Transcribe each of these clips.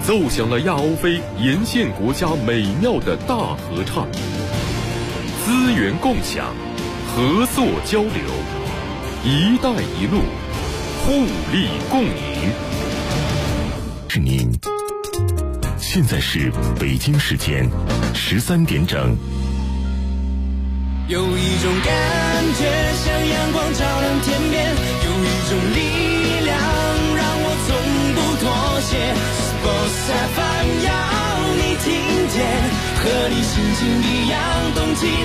奏响了亚欧非沿线国家美妙的大合唱。资源共享，合作交流，一带一路，互利共赢。 是您，现在是北京时间13点整。 有一种感觉像阳光照亮天边，有一种力量让我从不妥协。Sports FM 要你听见，和你心情一样动起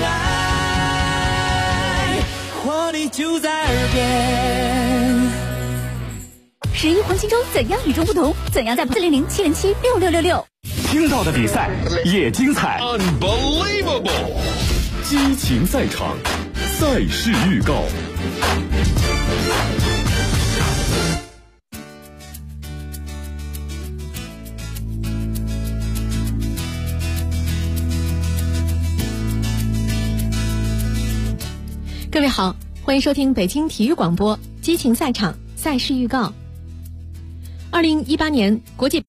来，活力就在耳边。 11黄金周怎样与众不同？怎样在400-707-6666？ 听到的比赛也精彩。 Unbelievable！ 激情赛场，赛事预告。 各位好，欢迎收听北京体育广播激情赛场赛事预告。2018年国际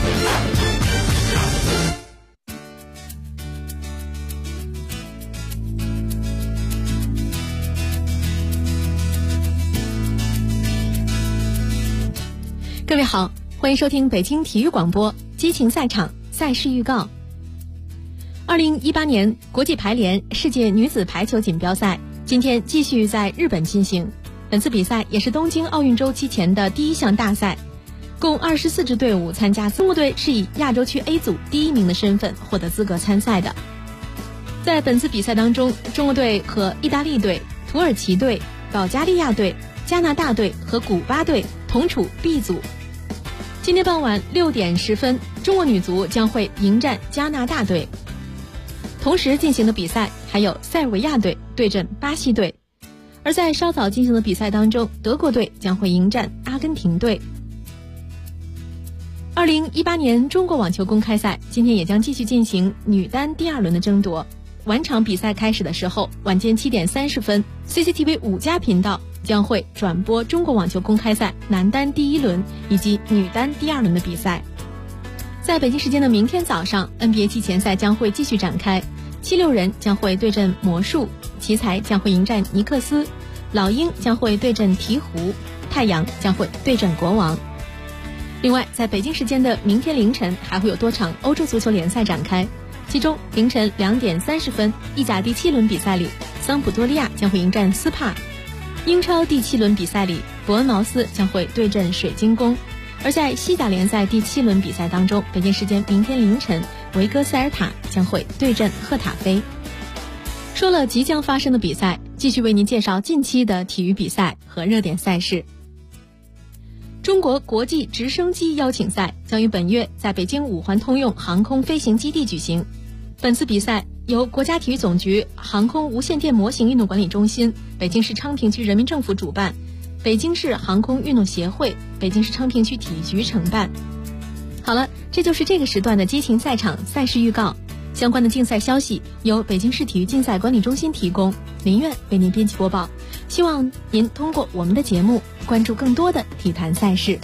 各位好，欢迎收听北京体育广播激情赛场赛事预告。2018年国际排联世界女子排球锦标赛今天继续在日本进行，本次比赛也是东京奥运周期前的第一项大赛，共24支队伍参加。中国队是以亚洲区 A 组第1名的身份获得资格参赛的。在本次比赛当中，中国队和意大利队、土耳其队、保加利亚队、加拿大队和古巴队同处 B 组。今天傍晚6点10分，中国女足将会迎战加拿大队。同时进行的比赛还有塞尔维亚队对阵巴西队，而在稍早进行的比赛当中，德国队将会迎战阿根廷队。2018年中国网球公开赛今天也将继续进行女单第2轮的争夺。晚场比赛开始的时候，晚间7点30分 CCTV 5家频道将会转播中国网球公开赛男单第1轮以及女单第2轮的比赛。在北京时间的明天早上， NBA 季前赛将会继续展开，76人将会对阵魔术，奇才将会迎战尼克斯，老鹰将会对阵鹈鹕，太阳将会对阵国王。另外，在北京时间的明天凌晨还会有多场欧洲足球联赛展开，其中凌晨2点30分，意甲第7轮比赛里，桑普多利亚将会迎战斯帕；英超第7轮比赛里，伯恩茅斯将会对阵水晶宫。而在西甲联赛第7轮比赛当中，北京时间明天凌晨，维戈塞尔塔将会对阵赫塔菲。说了即将发生的比赛，继续为您介绍近期的体育比赛和热点赛事。中国国际直升机邀请赛将于本月在北京五环通用航空飞行基地举行。本次比赛由国家体育总局航空无线电模型运动管理中心、北京市昌平区人民政府主办，北京市航空运动协会、北京市昌平区体育局承办。好了，这就是这个时段的激情赛场赛事预告。相关的竞赛消息由北京市体育竞赛管理中心提供，林苑为您编辑播报。希望您通过我们的节目关注更多的体坛赛事。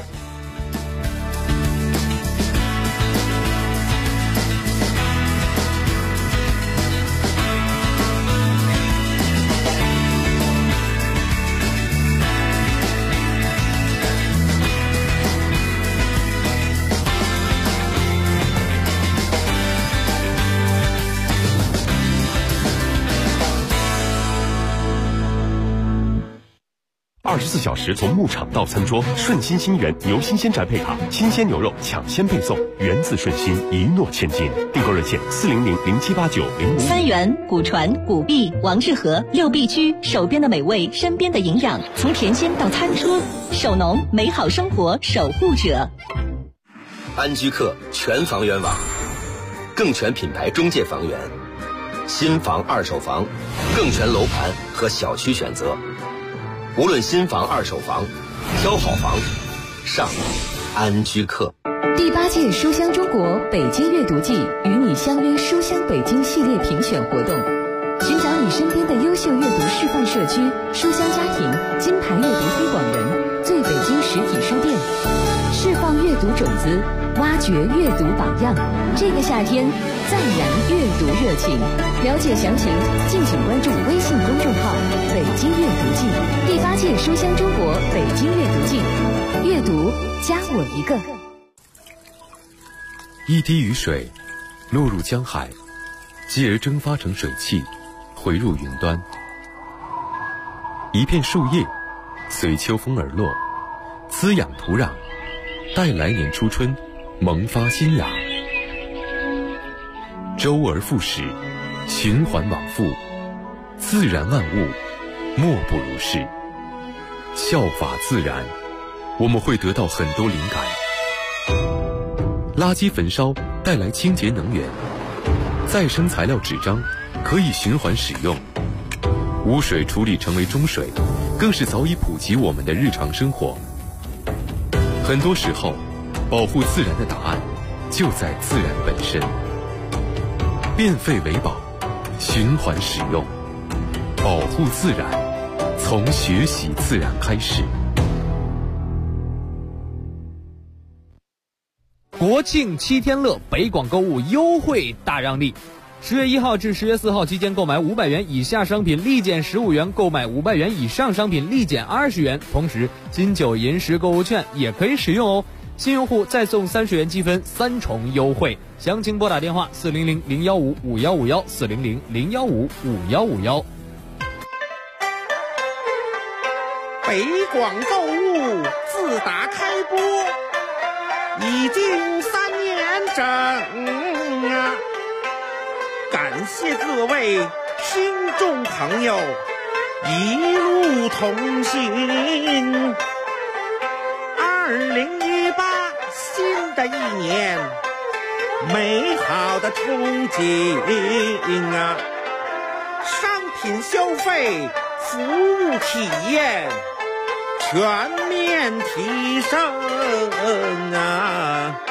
24小时从牧场到餐桌，顺心新源牛新鲜宅配卡，新鲜牛肉抢先配送，源自顺心，一诺千金。订购热线400-0789-055。 三元、古传、古碧、王致和6必居，手边的美味，身边的营养，从甜心到餐桌，手农美好生活守护者。 安居客全房源网，更全品牌中介房源，新房二手房，更全楼盘和小区选择。无论新房二手房，挑好房上安居客。 第8届书香中国北京阅读季与你相约书香北京系列评选活动，寻找你身边的优秀阅读示范社区、书香家庭、金牌阅读推广人、最北京实体书店。 释放阅读种子，挖掘阅读榜样。这个夏天，再燃阅读热情。了解详情，敬请关注微信公众号“北京阅读季”，第8届书香中国北京阅读季，阅读加我一个。 一滴雨水落入江海，继而蒸发成水汽，回入云端。一片树叶随秋风而落，滋养土壤，待来年初春萌发新芽。周而复始，循环往复，自然万物莫不如是。效法自然，我们会得到很多灵感。垃圾焚烧带来清洁能源，再生材料纸张可以循环使用，污水处理成为中水，更是早已普及我们的日常生活。很多时候，保护自然的答案就在自然本身。变废为宝，循环使用，保护自然，从学习自然开始。 国庆7天乐，北广购物优惠大让利。10月1号至10月4号期间，购买500元以下商品立减15元，购买500元以上商品立减20元。同时，金九银10购物券也可以使用哦。新用户再送30元积分，3重优惠。详情拨打电话400-015-5151，400-015-5151。 北广购物自打开播已经3年整啊！感谢各位听众朋友一路同行。2018新的一年，美好的憧憬啊！商品消费、服务体验全面提升啊！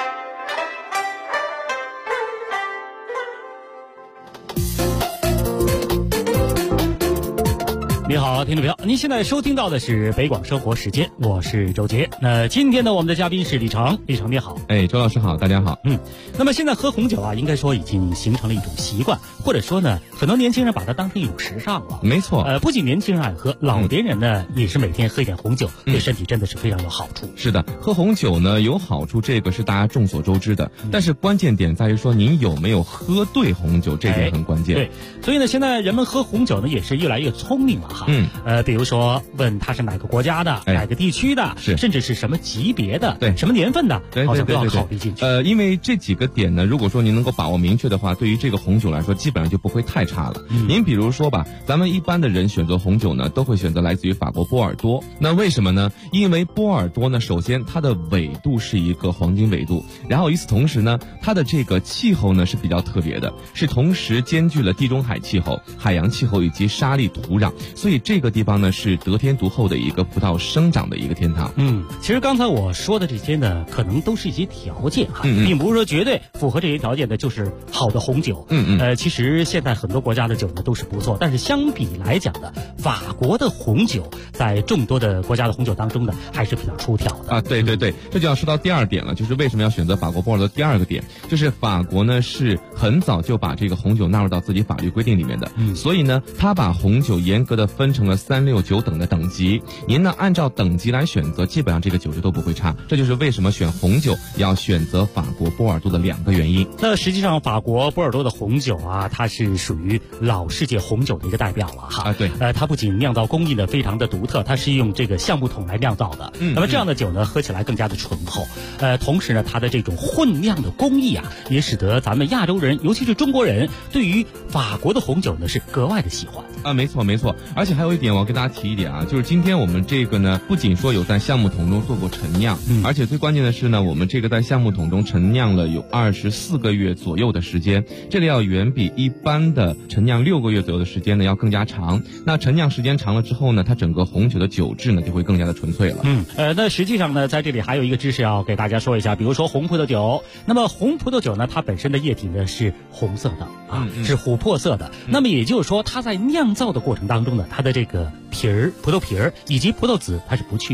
你好，听众朋友，您现在收听到的是北广生活时间，我是周杰。那今天呢，我们的嘉宾是李成，李成你好。 周老师好，大家好。 那么现在喝红酒啊，应该说已经形成了一种习惯，或者说呢，很多年轻人把它当成一种时尚了。 没错。 不仅年轻人爱喝，老年人呢也是每天喝一点红酒，对身体真的是非常有好处。 是的，喝红酒呢有好处，这个是大家众所周知的。但是关键点在于说您有没有喝对红酒，这点很关键。 对，所以呢，现在人们喝红酒呢也是越来越聪明了哈。比如说问他是哪个国家的，哪个地区的，甚至是什么级别的， 对， 什么年份的，好像都要考虑进去。 因为这几个点呢，如果说您能够把握明确的话，对于这个红酒来说，基本上就不会太差了。您比如说吧，咱们一般的人选择红酒呢，都会选择来自于法国波尔多。那为什么呢？因为波尔多呢，首先它的纬度是一个黄金纬度，然后与此同时呢，它的这个气候呢是比较特别的，是同时兼具了地中海气候、海洋气候以及沙砾土壤，所以这个地方呢是得天独厚的一个葡萄生长的一个天堂。 其实刚才我说的这些呢，可能都是一些条件哈，并不是说绝对符合这些条件的就是好的红酒。其实现在很多国家的酒呢都是不错，但是相比来讲呢，法国的红酒在众多的国家的红酒当中呢还是比较出挑的。 对，这就要说到第二点了，就是为什么要选择法国波尔多。第二个点就是法国呢是很早就把这个红酒纳入到自己法律规定里面的，所以呢，他把红酒严格的分成了3、6、9等的等级。您呢按照等级来选择，基本上这个酒质都不会差。这就是为什么选红酒要选择法国波尔多的2个原因。 那实际上法国波尔多的红酒啊，它是属于老世界红酒的一个代表了哈。 对。 它不仅酿造工艺呢非常的独特，它是用这个橡木桶来酿造的。那么这样的酒呢，喝起来更加的醇厚。同时呢，它的这种混酿的工艺啊，也使得咱们亚洲人，尤其是中国人，对于法国的红酒呢是格外的喜欢。 没错。而且还有一点我要跟大家提一点啊，就是今天我们这个呢，不仅说有在橡木桶中做过陈酿，而且最关键的是呢，我们这个在橡木桶中陈酿了有24个月左右的时间，这个要远比一般的陈酿6个月左右的时间呢要更加长。那陈酿时间长了之后呢，它整个红酒的酒质呢就会更加的纯粹了。 那实际上呢，在这里还有一个知识要给大家说一下，比如说红葡萄酒，那么红葡萄酒呢，它本身的液体呢是红色的是琥珀色的。那么也就是说，它在酿造的过程当中呢，它的这个葡萄皮儿以及葡萄籽它是不去掉的。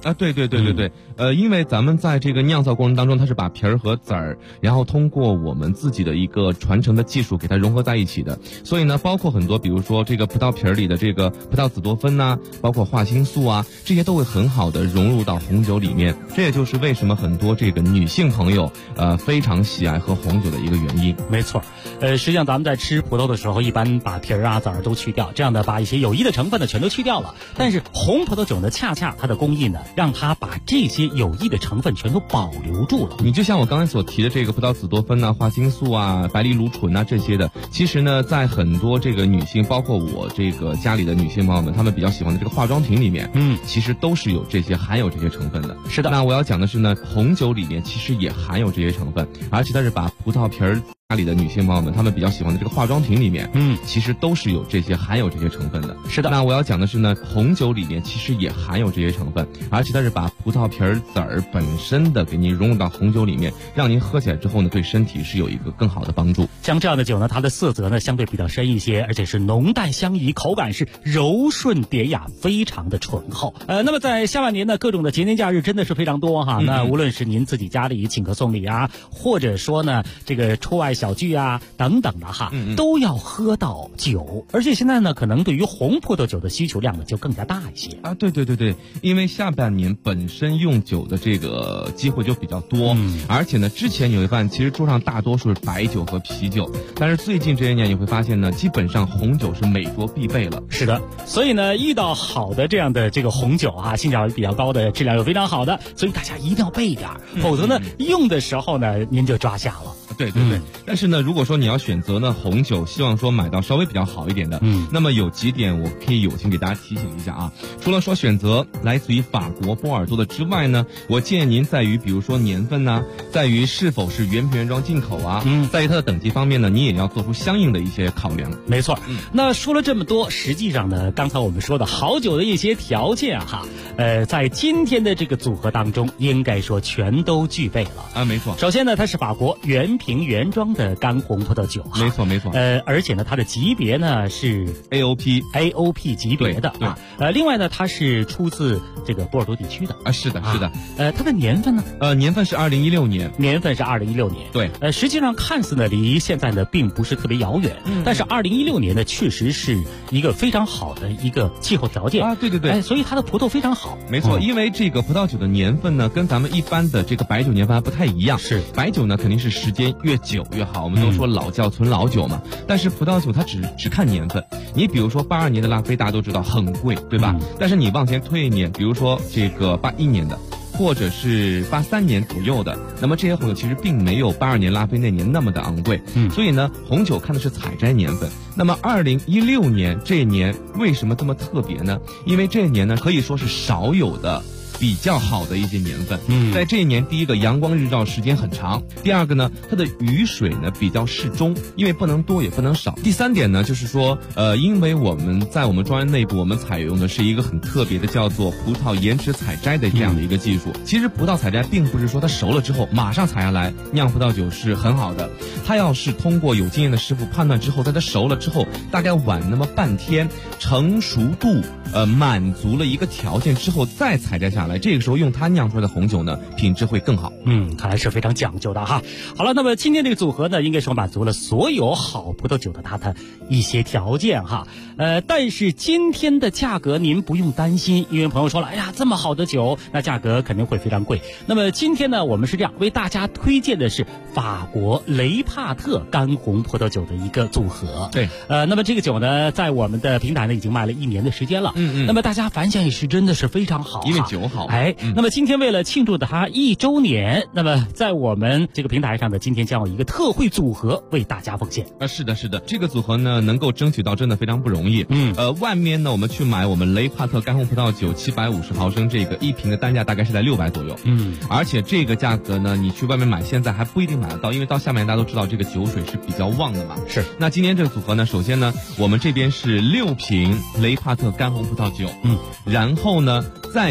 啊，对，因为咱们在这个酿造过程当中，它是把皮儿和籽儿，然后通过我们自己的一个传承的技术给它融合在一起的，所以呢，包括很多，比如说这个葡萄皮儿里的这个葡萄紫多酚呐，包括花青素啊，这些都会很好的融入到红酒里面。这也就是为什么很多这个女性朋友非常喜爱喝红酒的一个原因。 没错，实际上咱们在吃葡萄的时候，一般把皮儿啊、籽儿都去掉，这样的把一些有益的成分呢全都去掉了。但是红葡萄酒呢，恰恰它的工艺呢，让它把这些有益的成分全都保留住了。 你就像我刚才所提的这个葡萄紫多酚啊、花青素啊、白藜芦醇啊这些的，其实呢，在很多这个女性，包括我这个家里的女性朋友们，她们比较喜欢的这个化妆品里面，其实都是有这些含有这些成分的。 是的。 那我要讲的是呢，红酒里面其实也含有这些成分，而且它是把葡萄皮儿。家里的女性朋友们，她们比较喜欢的这个化妆品里面，其实都是有这些含有这些成分的。 是的。 那我要讲的是呢，红酒里面其实也含有这些成分，而且它是把葡萄皮儿籽儿本身的给您融入到红酒里面，让您喝起来之后呢，对身体是有一个更好的帮助。 像这样的酒呢，它的色泽呢相对比较深一些，而且是浓淡相宜，口感是柔顺典雅，非常的醇厚。那么在下半年呢，各种的节年假日真的是非常多哈。那无论是您自己家里请客送礼啊，或者说呢这个出外小聚啊等等的哈，都要喝到酒。而且现在呢，可能对于红葡萄酒的需求量呢就更加大一些啊。对，因为下半年本身用酒的这个机会就比较多，而且呢，之前你会发现其实桌上大多数是白酒和啤酒，但是最近这些年你会发现呢，基本上红酒是每桌必备了。 是的，所以呢，遇到好的这样的这个红酒啊，性价比比较高的，质量又非常好的，所以大家一定要备一点，否则呢，用的时候呢，您就抓瞎了。 对，但是呢，如果说你要选择呢红酒，希望说买到稍微比较好一点的，那么有几点我可以友情给大家提醒一下啊。除了说选择来自于法国波尔多的之外呢，我建议您在于比如说年份呐，在于是否是原瓶原装进口啊，在于它的等级方面呢，你也要做出相应的一些考量。 没错，那说了这么多，实际上呢，刚才我们说的好酒的一些条件哈，在今天的这个组合当中，应该说全都具备了啊。没错， 首先呢，它是法国原瓶原装的干红葡萄酒， 没错， 而且呢，它的级别呢是 AOP 级别的啊。另外呢，它是出自这个波尔多地区的啊。是的。 它的年份呢？ 年份是2016年。 年份是2016年。 对。 实际上看似呢离现在呢并不是特别遥远，但是2016年呢确实是一个非常好的一个气候条件啊。 对。 所以它的葡萄非常好。 没错，因为这个葡萄酒的年份呢，跟咱们一般的这个白酒年份还不太一样。 是。 白酒呢肯定是时间越久越好，我们都说老窖存老酒嘛。但是葡萄酒它只看年份，你比如说82年的拉菲大家都知道很贵，对吧？但是你往前推一年，比如说这个81年的，或者是83年左右的，那么这些红酒其实并没有82年拉菲那年那么的昂贵。所以呢，红酒看的是采摘年份。那么2016年这一年为什么这么特别呢？因为这一年呢可以说是少有的比较好的一些年份。在这一年，第一个阳光日照时间很长，第二个呢，它的雨水呢比较适中，因为不能多也不能少。第三点呢，就是说因为我们在我们庄园内部，我们采用的是一个很特别的叫做葡萄延迟采摘的这样的一个技术。其实葡萄采摘并不是说它熟了之后马上采下来酿葡萄酒是很好的，它要是通过有经验的师傅判断之后，在它熟了之后大概晚那么半天，成熟度满足了一个条件之后再采摘下来，这个时候用它酿出来的红酒呢，品质会更好。 看来是非常讲究的哈。好了，那么今天这个组合呢，应该说满足了所有好葡萄酒的它的一些条件哈。但是今天的价格您不用担心，因为朋友说了，哎呀，这么好的酒，那价格肯定会非常贵。那么今天呢，我们是这样为大家推荐的是法国雷帕特干红葡萄酒的一个组合。 对， 那么这个酒呢，在我们的平台呢已经卖了1年的时间了。那么大家反响也是真的是非常好， 因为酒好。 那么今天为了庆祝它1周年，那么在我们这个平台上呢，今天将有一个特惠组合为大家奉献。 是的，这个组合呢能够争取到真的非常不容易。外面呢我们去买我们雷帕特干红葡萄酒750毫升这个一瓶的单价大概是在600左右。而且这个价格呢，你去外面买现在还不一定买得到，因为到下面大家都知道这个酒水是比较旺的嘛。 是。 那今天这个组合呢，首先呢，我们这边是6瓶雷帕特干红葡萄酒，然后呢再给您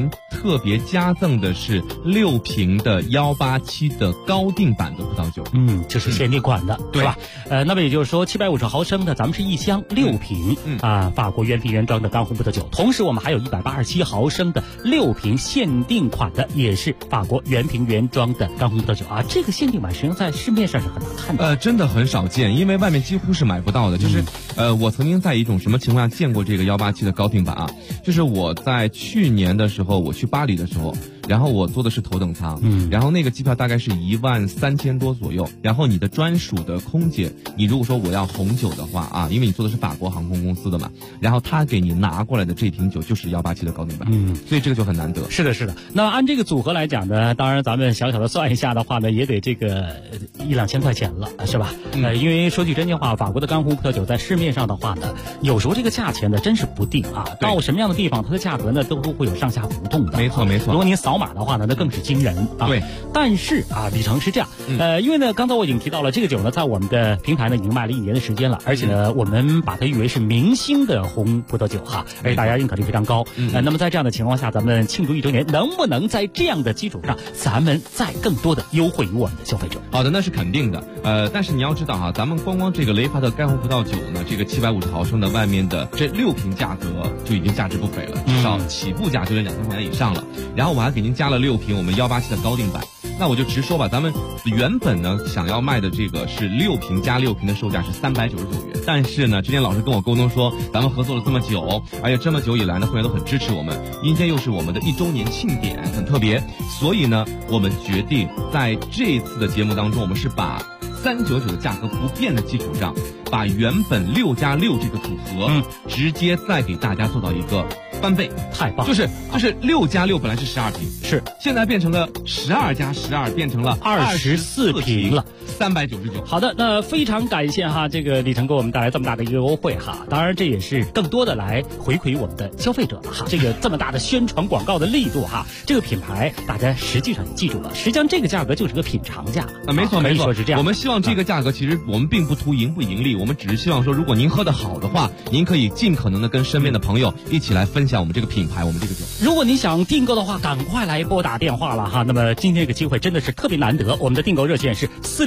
您特别加赠的是6瓶的187的高定版的葡萄酒。 这是限定款的，对吧？那么也就是说750毫升的咱们是一箱6瓶法国原瓶原装的干红葡萄酒，同时我们还有187毫升的6瓶限定款的，也是法国原瓶原装的干红葡萄酒啊。这个限定版实际上在市面上是很难看到， 真的很少见，因为外面几乎是买不到的。就是我曾经在一种什么情况下见过这个187的高定版啊？就是我在去年的时候，我去巴黎的时候，然后我坐的是头等舱，然后那个机票大概是13000多左右，然后你的专属的空姐，你如果说我要红酒的话啊，因为你坐的是法国航空公司的嘛，然后他给你拿过来的这瓶酒就是187的高定版，所以这个就很难得。 是的，是的。那按这个组合来讲呢，当然咱们小小的算一下的话呢，也得这个1-2000块钱了，是吧？因为说句真心话，法国的干红葡萄酒在市面上的话呢，有时候这个价钱呢真是不定啊，到什么样的地方它的价格呢都会有上下浮动的。 没错没错。 如果您扫码的话呢，那更是惊人啊。 对。 但是啊，李成是这样，因为呢刚才我已经提到了这个酒呢，在我们的平台呢已经卖了1年的时间了，而且呢我们把它誉为是明星的红葡萄酒哈，而且大家认可率非常高。那么在这样的情况下，咱们庆祝1周年，能不能在这样的基础上，咱们再更多的优惠于我们的消费者？ 好的，那是肯定的。但是你要知道哈，咱们光这个雷帕特干红葡萄酒呢，这个750毫升的外面的这6瓶价格就已经价值不菲了，至少起步价就得2000块钱以上了。然后我还给您加了6瓶我们187的高定版。那我就直说吧，咱们原本呢想要卖的这个是6瓶加6瓶的售价是399元，但是呢之前老师跟我沟通说，咱们合作了这么久，而且这么久以来呢会员都很支持我们，今天又是我们的1周年庆典，很特别，所以呢我们决定在这次的节目当中，我们是把399的价格不变的基础上，把原本6加6这个组合直接再给大家做到一个翻倍， 太棒！ 就是6加6本来是12瓶， 是现在变成了12加12，变成了 24瓶了 ，399。 好的，那非常感谢哈，这个李成给我们带来这么大的一个优惠哈，当然这也是更多的来回馈我们的消费者了哈，这个这么大的宣传广告的力度哈，这个品牌大家实际上也记住了，实际上这个价格就是个品尝价啊，没错没错， 是这样。 我们希望这个价格其实我们并不图盈不盈利，我们只是希望说，如果您喝得好的话，您可以尽可能的跟身边的朋友一起来分享我们这个品牌，我们这个酒。 如果你想订购的话，赶快来拨打电话了哈。那么今天这个机会真的是特别难得，我们的订购热线是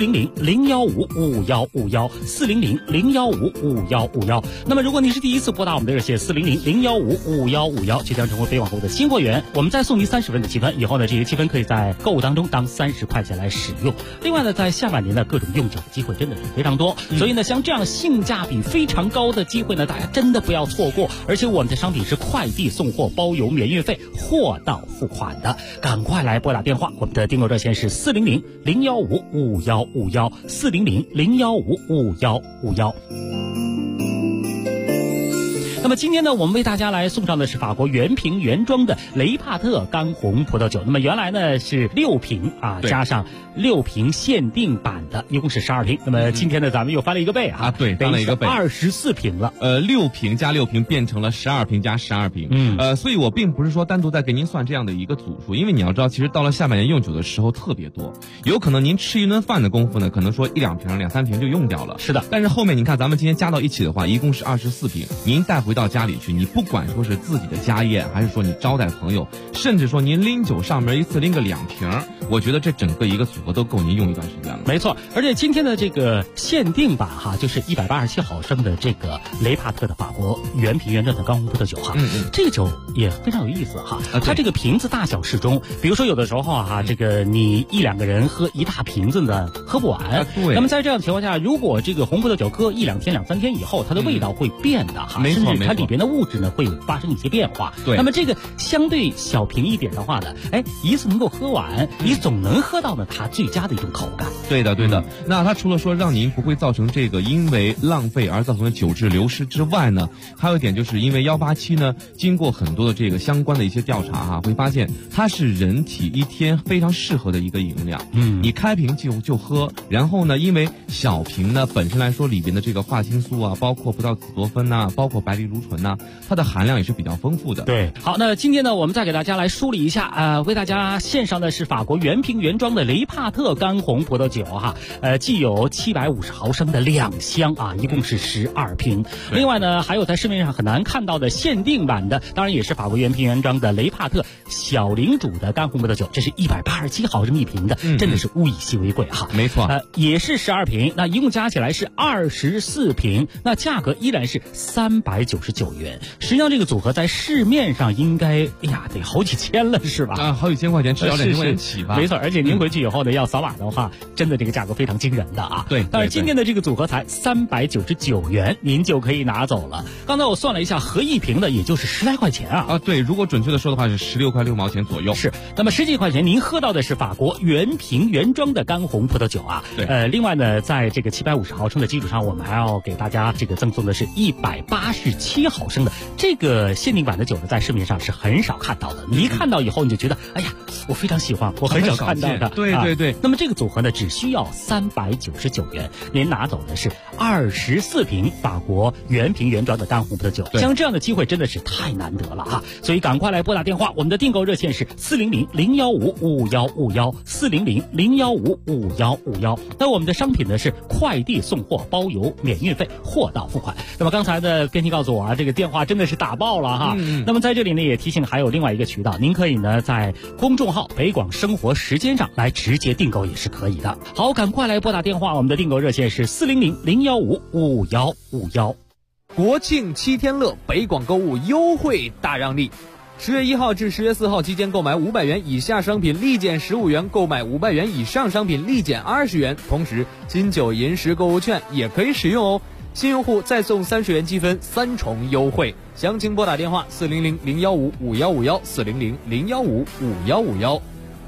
400-015-5151，400-015-5151。那么如果你是第一次拨打我们的热线400-015-5151，就将成为北广购的新会员，我们再送您30分的积分，以后呢这些积分可以在购物当中当30块钱来使用。另外呢，在下半年的各种用酒的机会真的是非常多，所以呢像这样性价比非常高的机会呢，大家真的不要错过。而且我们的商品是快递送货包邮免运费，货到付款的，赶快来拨打电话，我们的订购热线是400-015-5151，400-015-5151。那么今天呢，我们为大家来送上的是法国原瓶原装的雷帕特干红葡萄酒。那么原来呢是6瓶啊，加上6瓶限定版的，一共是12瓶。那么今天呢，咱们又翻了一个倍啊， 对，翻了一个倍 ，24瓶了。 6瓶加6瓶变成了12瓶加12瓶。所以我并不是说单独在给您算这样的一个组数，因为你要知道，其实到了下半年用酒的时候特别多，有可能您吃一顿饭的功夫呢，可能说1-2瓶、2-3瓶就用掉了。 是的， 但是后面你看，咱们今天加到一起的话，一共是24瓶，您带回到家里去，你不管说是自己的家宴，还是说你招待朋友，甚至说您拎酒上门一次拎个2瓶，我觉得这整个一个组合都够您用一段时间了。 没错，而且今天的这个限定版哈，就是187毫升的这个雷帕特的法国原瓶原装的干红葡萄酒哈，这个酒也非常有意思哈。它这个瓶子大小适中，比如说有的时候哈，这个你1-2个人喝一大瓶子呢，喝不完。 对。 那么在这样的情况下，如果这个红葡萄酒搁1-2天、2-3天以后，它的味道会变的哈， 没错， 甚至它里边的物质呢会发生一些变化。 对。 那么这个相对小瓶一点的话呢，一次能够喝完，你总能喝到呢它最佳的一种口感。 对的，对的。那它除了说让您不会造成这个因为浪费而造成的酒质流失之外呢，还有一点就是因为187呢，经过很多的这个相关的一些调查哈，会发现它是人体一天非常适合的一个饮料。你开瓶就喝，然后呢，因为小瓶呢本身来说里边的这个花青素啊，包括葡萄紫多酚呐，包括白藜芦竹醇呢，它的含量也是比较丰富的。 对，好，那今天呢，我们再给大家来梳理一下，为大家献上的是法国原瓶原装的雷帕特干红葡萄酒哈，既有750毫升的2箱啊，一共是12瓶。另外呢，还有在市面上很难看到的限定版的，当然也是法国原瓶原装的雷帕特小领主的干红葡萄酒，这是187毫升一瓶的，真的是物以稀为贵哈。 没错， 也是12瓶，那一共加起来是24瓶，那价格依然是399元。实际上这个组合在市面上应该得好几千了是吧？ 好几千块钱，至少2千块钱起吧。 没错，而且您回去以后呢，要扫码的话，真的这个价格非常惊人的啊。 对， 但是今天的这个组合才399元，您就可以拿走了。刚才我算了一下，合一瓶的也就是10来块钱啊。 对，如果准确的说的话是16块6毛钱左右。 是，那么10几块钱您喝到的是法国原瓶原装的干红葡萄酒啊。 对， 另外呢，在这个750毫升的基础上，我们还要给大家这个赠送的是187毫升的这个限定版的酒呢，在市面上是很少看到的。你一看到以后，你就觉得，哎呀，我非常喜欢，我很少看到的。 对。 那么这个组合呢，只需要399元，您拿走的是24瓶法国原瓶原装的干红葡萄酒。像这样的机会真的是太难得了哈，所以赶快来拨打电话，我们的订购热线是400-015-5151，400-015-5151。那我们的商品呢是快递送货，包邮免运费，货到付款。那么刚才的编辑告诉我啊，这个电话真的是打爆了哈。那么在这里呢，也提醒还有另外一个渠道，您可以呢在公众号北广生活时间上来直接订购也是可以的。好，赶快来拨打电话，我们的订购热线是400-015-5151。 国庆7天乐，北广购物优惠大让利。10月1号至10月4号期间购买500元以下商品立减15元，购买500元以上商品立减20元。同时，金九银10购物券也可以使用哦。新用户再送30元积分，3重优惠。详情拨打电话400-015-5151，400-015-5151。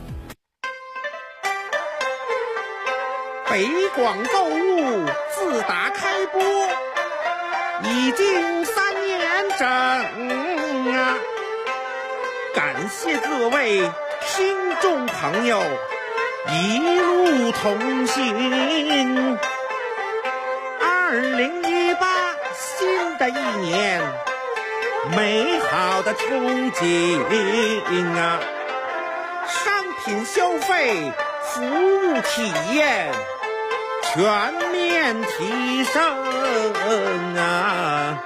北广购物自打开播已经3年整啊！感谢各位听众朋友一路同行。2018新的一年，美好的憧憬啊！商品消费，服务体验全面提升啊！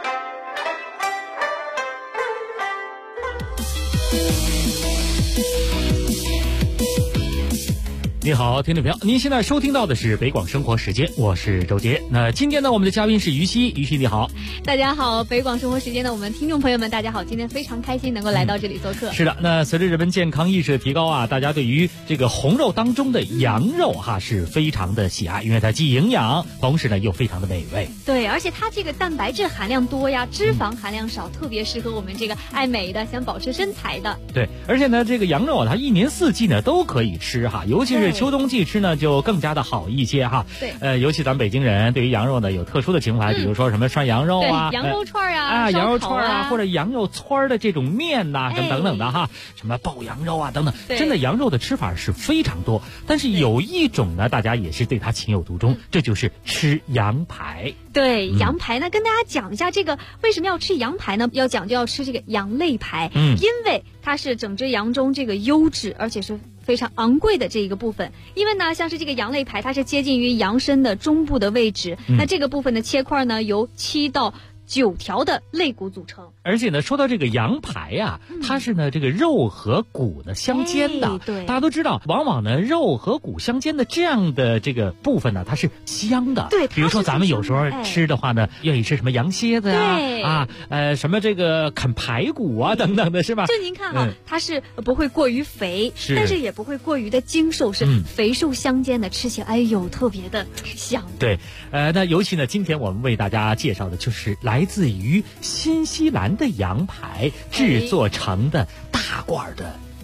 你好，听众朋友，您现在收听到的是北广生活时间，我是周杰。那今天呢，我们的嘉宾是于西，于西你好。 大家好，北广生活时间的我们听众朋友们，大家好，今天非常开心能够来到这里做客。 是的，那随着人们健康意识的提高啊，大家对于这个红肉当中的羊肉哈是非常的喜爱，因为它既营养，同时呢又非常的美味。 对，而且它这个蛋白质含量多呀，脂肪含量少，特别适合我们这个爱美的、想保持身材的。 对，而且呢，这个羊肉啊，它一年四季呢都可以吃哈，尤其是秋冬季吃呢就更加的好一些哈。 对， 尤其咱们北京人对于羊肉呢有特殊的情怀，比如说什么涮羊肉啊， 羊肉串啊， 羊肉串啊，或者羊肉串的这种面呐，等等的哈，什么爆羊肉啊等等，真的羊肉的吃法是非常多。但是有一种呢，大家也是对它情有独钟，这就是吃羊排。 对，羊排呢，跟大家讲一下这个为什么要吃羊排呢？要讲究要吃这个羊肋排，因为它是整只羊中这个优质而且是非常昂贵的这一个部分。因为呢，像是这个羊肋排，它是接近于羊身的中部的位置，那这个部分的切块呢，由7到9条的肋骨组成。 而且呢，说到这个羊排啊，它是呢这个肉和骨呢相间的。 对， 大家都知道，往往呢肉和骨相间的这样的这个部分呢，它是香的。 对， 比如说咱们有时候吃的话呢，愿意吃什么羊蝎子呀，什么这个啃排骨啊等等的，是吧？ 就您看哈，它是不会过于肥，但是也不会过于的精瘦，是肥瘦相间的，吃起来哎呦特别的香。 对，那尤其呢，今天我们为大家介绍的就是来自于新西兰的羊排制作成的大罐的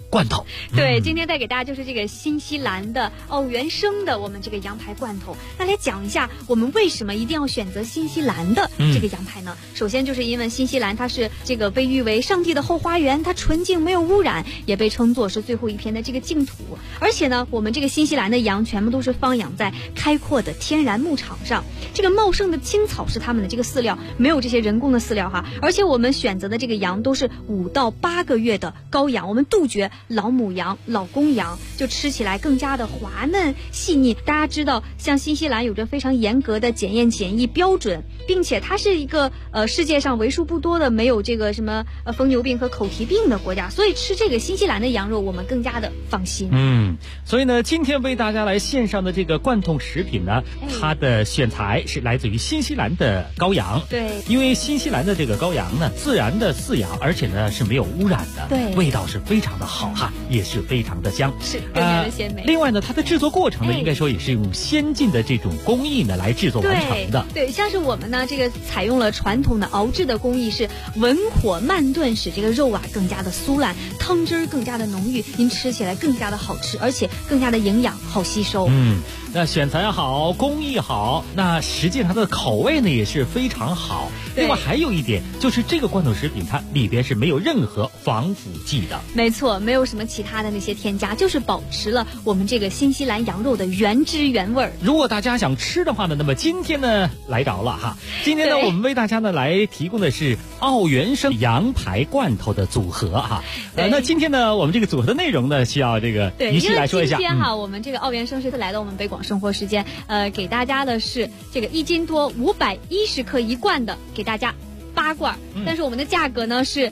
罐头。 对，今天带给大家就是这个新西兰的奥原生的我们这个羊排罐头。那来讲一下我们为什么一定要选择新西兰的这个羊排呢？首先就是因为新西兰它是这个被誉为上帝的后花园，它纯净没有污染，也被称作是最后一片的这个净土。而且呢，我们这个新西兰的羊全部都是放养在开阔的天然牧场上，这个茂盛的青草是他们的这个饲料，没有这些人工的饲料哈。而且我们选择的这个羊都是5到8个月的羔羊，我们杜绝老母羊、老公羊，就吃起来更加的滑嫩细腻。大家知道，像新西兰有着非常严格的检验检疫标准，并且它是一个世界上为数不多的没有这个什么疯牛病和口蹄病的国家，所以吃这个新西兰的羊肉我们更加的放心。 所以呢，今天为大家来献上的这个罐头食品呢，它的选材是来自于新西兰的羔羊。 对， 因为新西兰的这个羔羊呢，自然的饲养，而且呢是没有污染的， 对， 味道是非常的好哈，也是非常的香， 是更加的鲜美。 另外呢，它的制作过程呢，应该说也是用先进的这种工艺呢来制作完成的。 对，像是我们呢，这个采用了传统的熬制的工艺，是文火慢炖，使这个肉啊更加的酥烂，汤汁儿更加的浓郁，您吃起来更加的好吃，而且更加的营养，好吸收。 那选材好，工艺好，那实际上它的口味呢也是非常好。另外还有一点就是这个罐头食品它里边是没有任何防腐剂的。 没错，没有什么其他的那些添加，就是保持了我们这个新西兰羊肉的原汁原味儿。 如果大家想吃的话呢，那么今天呢来着了哈。今天呢我们为大家呢来提供的是奥原生羊排罐头的组合哈。那今天呢我们这个组合的内容呢需要这个于西来说一下。 今天哈，我们这个奥原生是来到我们北广生活时间，给大家的是这个1斤多510克1罐的，给大家8罐，但是我们的价格呢是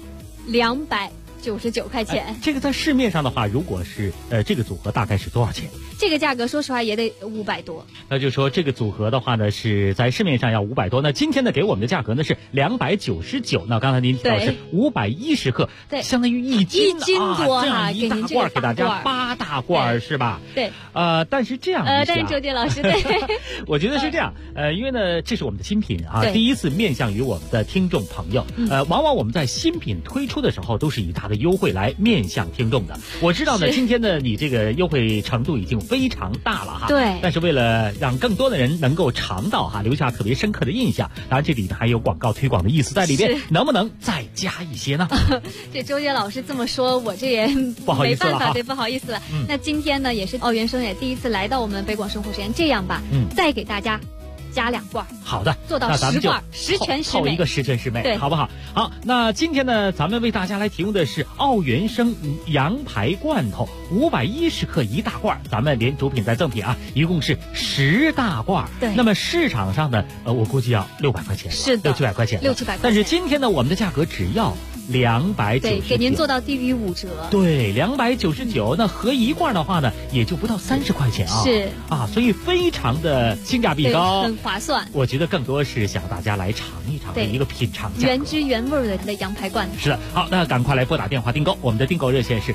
299块钱。 这个在市面上的话，如果是这个组合大概是多少钱？ 这个价格说实话也得500多。 那就说这个组合的话呢，是在市面上要500多。那今天呢给我们的价格呢是299。那刚才您提到是510克， 对， 相当于1斤多这样一大罐给大家8大罐是吧？ 对。 但是这样但是周杰老师对， 我觉得是这样。因为呢这是我们的新品啊，第一次面向于我们的听众朋友。往往我们在新品推出的时候都是以它的优惠来面向听众的。我知道呢，今天呢你这个优惠程度已经非常大了哈。 对。 但是为了让更多的人能够尝到哈，留下特别深刻的印象，当然这里呢还有广告推广的意思在里边，能不能再加一些呢？ 这周杰老师这么说，我这也不好意思了， 没办法，对，不好意思了。那今天呢也是奥原生也第一次来到我们北广生活时间，这样吧，再给大家加2罐。 好的， 做到10罐，十全十美， 凑一个十全十美， 对， 好不好？好，那今天呢，咱们为大家来提供的是奥原生羊排罐头510克1大罐，咱们连主品带赠品啊，一共是10大罐。 对， 那么市场上呢，我估计要600块钱， 是的 ，600-700块钱 ，600-700块钱。 但是今天呢，我们的价格只要299， 对，给您做到低于5折。 对，299，那合1罐的话呢，也就不到30块钱啊。 是啊，所以非常的性价比高， 很划算。 我觉得更多是想大家来尝一尝的一个品尝价格， 原汁原味的羊排罐头。 是的，好，那赶快来拨打电话订购，我们的订购热线是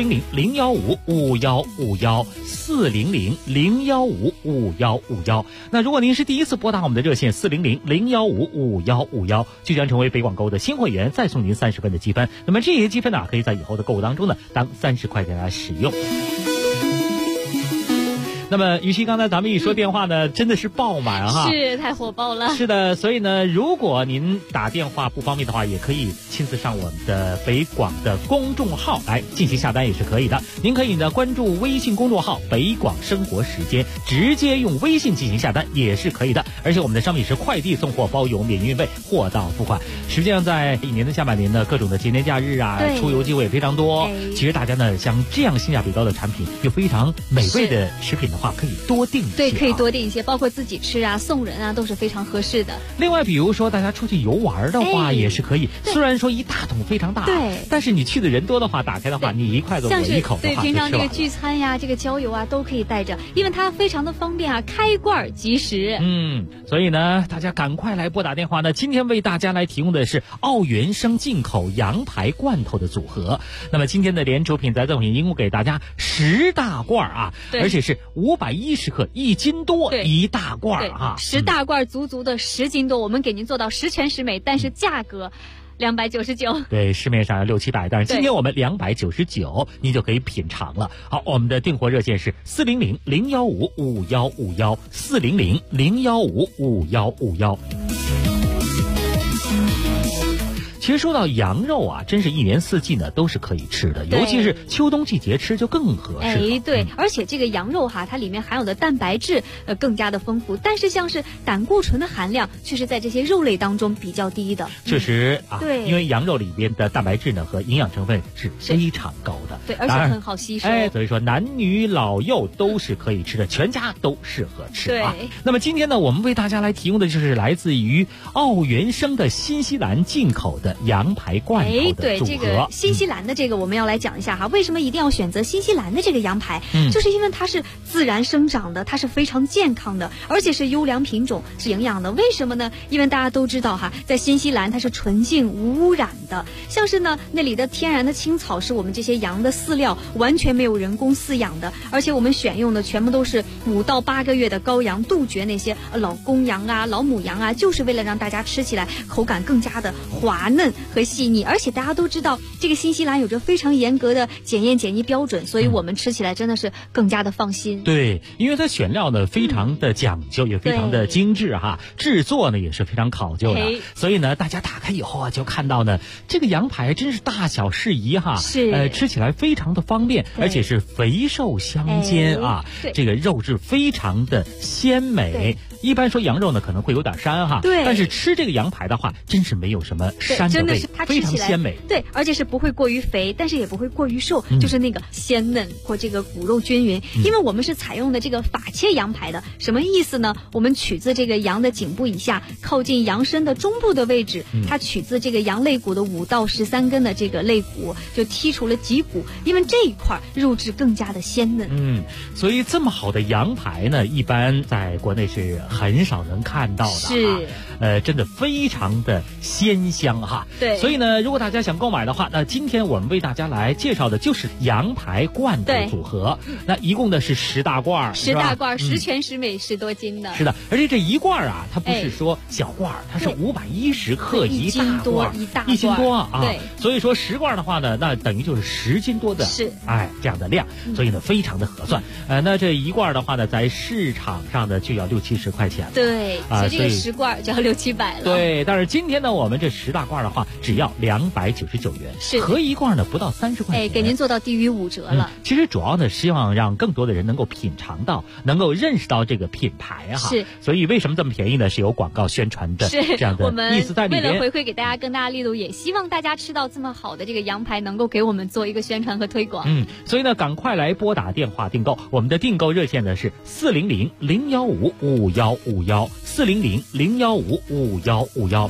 400-015-5151，400-015-5151。那如果您是第一次拨打我们的热线400-015-5151，就将成为北广购的新会员，再送您30分的积分。那么这些积分呢，可以在以后的购物当中呢，当30块钱来使用。那么于西刚才咱们一说电话呢，真的是爆满哈， 是太火爆了。 是的，所以呢，如果您打电话不方便的话，也可以亲自上我们的北广的公众号来进行下单，也是可以的。您可以呢关注微信公众号北广生活时间，直接用微信进行下单也是可以的。而且我们的商品是快递送货，包邮免运费，货到付款。实际上在一年的下半年呢，各种的节年假日啊，出游机会也非常多。其实大家呢像这样性价比高的产品，又非常美味的食品的话，可以多订一些。 对，可以多订一些，包括自己吃啊、送人啊，都是非常合适的。 另外，比如说大家出去游玩的话，也是可以。虽然说一大桶非常大， 对， 但是你去的人多的话，打开的话，你一筷子我一口的话， 对，平常这个聚餐呀、这个郊游啊，都可以带着，因为它非常的方便啊，开罐即食。 所以呢，大家赶快来拨打电话呢。今天为大家来提供的是奥原生进口羊排罐头的组合。那么今天的连主品再赠品，一共给大家10大罐啊，而且是510克1斤多1大罐啊， 10大罐足足的10斤多，我们给您做到十全十美，但是价格 299。 对，市面上要600-700，但是今天我们299，您就可以品尝了。好，我们的订货热线是400-015-5151，400-015-5151。其实说到羊肉啊，真是一年四季呢都是可以吃的，尤其是秋冬季节吃就更合适。 对，而且这个羊肉哈，它里面含有的蛋白质更加的丰富，但是像是胆固醇的含量却是在这些肉类当中比较低的。 确实啊， 对， 因为羊肉里边的蛋白质呢和营养成分是非常高的， 对，而且很好吸收。 所以说男女老幼都是可以吃的，全家都适合吃啊。那么今天呢，我们为大家来提供的就是来自于奥原生的新西兰进口的羊排罐头的组合。 对，这个新西兰的这个我们要来讲一下哈，为什么一定要选择新西兰的这个羊排？就是因为它是自然生长的，它是非常健康的，而且是优良品种，是营养的。为什么呢？因为大家都知道哈，在新西兰它是纯净无污染的，像是呢那里的天然的青草是我们这些羊的饲料，完全没有人工饲养的，而且我们选用的全部都是5到8个月的羔羊，杜绝那些老公羊啊、老母羊啊，就是为了让大家吃起来口感更加的滑嫩和细腻。而且大家都知道，这个新西兰有着非常严格的检验检疫标准，所以我们吃起来真的是更加的放心。 对，因为它选料呢非常的讲究，也非常的精致哈，制作呢也是非常考究的，所以呢大家打开以后啊，就看到呢这个羊排真是大小适宜哈， 是吃起来非常的方便，而且是肥瘦相间啊，这个肉质非常的鲜美。一般说羊肉呢可能会有点膻哈， 对， 但是吃这个羊排的话，真是没有什么膻的味，非常鲜美。 对，而且是不会过于肥，但是也不会过于瘦，就是那个鲜嫩或这个骨肉均匀。因为我们是采用的这个法切羊排的，什么意思呢？我们取自这个羊的颈部以下，靠近羊身的中部的位置，它取自这个羊肋骨的5到13根的这个肋骨，就剔除了脊骨，因为这一块肉质更加的鲜嫩。 所以这么好的羊排呢，一般在国内是很少能看到的， 是， 真的非常的鲜香哈。 对， 所以呢，如果大家想购买的话，那今天我们为大家来介绍的就是羊排罐头组合。那一共的是10大罐 ，10大罐，10全10美10多斤的。 是的，而且这一罐啊，它不是说小罐，它是510克一大罐，1斤多啊。 对， 所以说10罐的话呢，那等于就是10斤多的，这样的量，所以呢非常的合算。那这一罐的话呢，在市场上呢就要60-70块钱了。 对，所以这个10罐就要600-700了。 对，但是今天呢，我们这10大罐的话，只要299元， 是合一罐呢不到30块钱， 给您做到低于5折了。 其实主要呢，希望让更多的人能够品尝到，能够认识到这个品牌哈。 是， 所以为什么这么便宜呢？是有广告宣传的这样的意思在里面。 为了回馈给大家更大的力度，也希望大家吃到这么好的这个羊排，能够给我们做一个宣传和推广。 所以呢，赶快来拨打电话订购，我们的订购热线呢是400-015-5151，400-015-5151。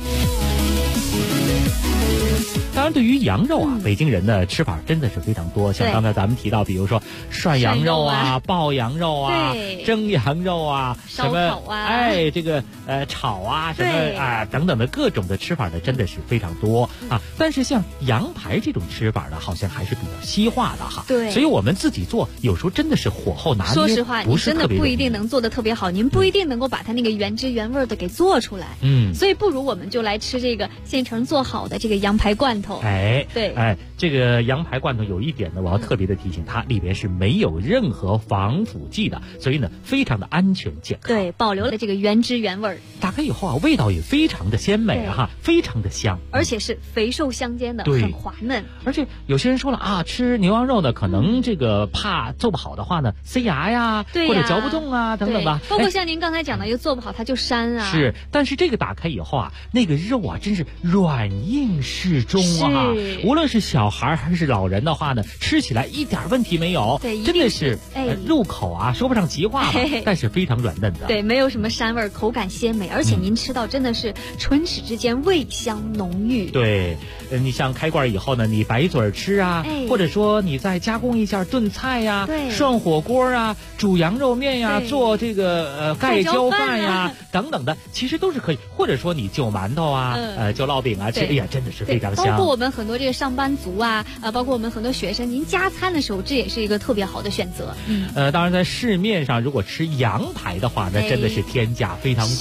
当然，对于羊肉啊，北京人的吃法真的是非常多。像刚才咱们提到，比如说涮羊肉啊、爆羊肉啊、蒸羊肉啊、 烧烤啊， 这个炒啊，什么等等的各种的吃法呢，真的是非常多啊。但是像羊排这种吃法呢，好像还是比较西化的哈。 对， 所以我们自己做，有时候真的是火候拿捏， 说实话，你真的不一定能做得特别好，您不一定能够把它那个原汁原味的给做出来。所以不如我们就来吃这个现成做好的这个羊排罐头。 这个羊排罐头有一点呢，我要特别的提醒，它里边是没有任何防腐剂的，所以呢，非常的安全健康。 对，保留了这个原汁原味。 打开以后啊，味道也非常的鲜美哈，非常的香， 而且是肥瘦相间的，很滑嫩。 而且有些人说了啊，吃牛羊肉呢，可能这个怕做不好的话呢，塞牙呀，或者嚼不动啊，等等吧。 包括像您刚才讲的，又做不好它就膻啊。 是，但是这个打开以后啊，那个肉啊，真是软硬适中啊。无论是小孩还是老人的话呢，吃起来一点问题没有。 对， 真的是入口啊，说不上极化吧，但是非常软嫩的。 对，没有什么膻味，口感鲜美，而且您吃到真的是唇齿之间味香浓郁。 对，你像开罐以后呢，你白嘴吃啊，或者说你再加工一下炖菜呀、涮火锅啊、煮羊肉面呀、做这个盖浇饭呀等等的，其实都是可以。或者说你就馒头啊、就烙饼啊吃，哎呀，真的是非常香。 包括我们很多这个上班族啊，包括我们很多学生，您加餐的时候，这也是一个特别好的选择。 当然在市面上如果吃羊排的话，那真的是天价非常贵的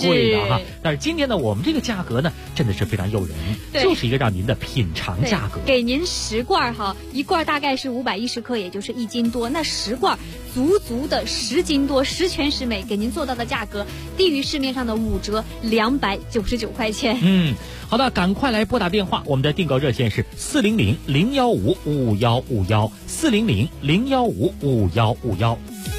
哈。但是今天呢，我们这个价格呢，真的是非常诱人，就是一个让您的品尝价格。 给您10罐哈，一罐大概是510克，也就是1斤多。那10罐足足的10斤多，十全十美，给您做到的价格低于市面上的5折，299块钱。 好的，赶快来拨打电话，我们的订购热线是400-015-5151，400-015-5151。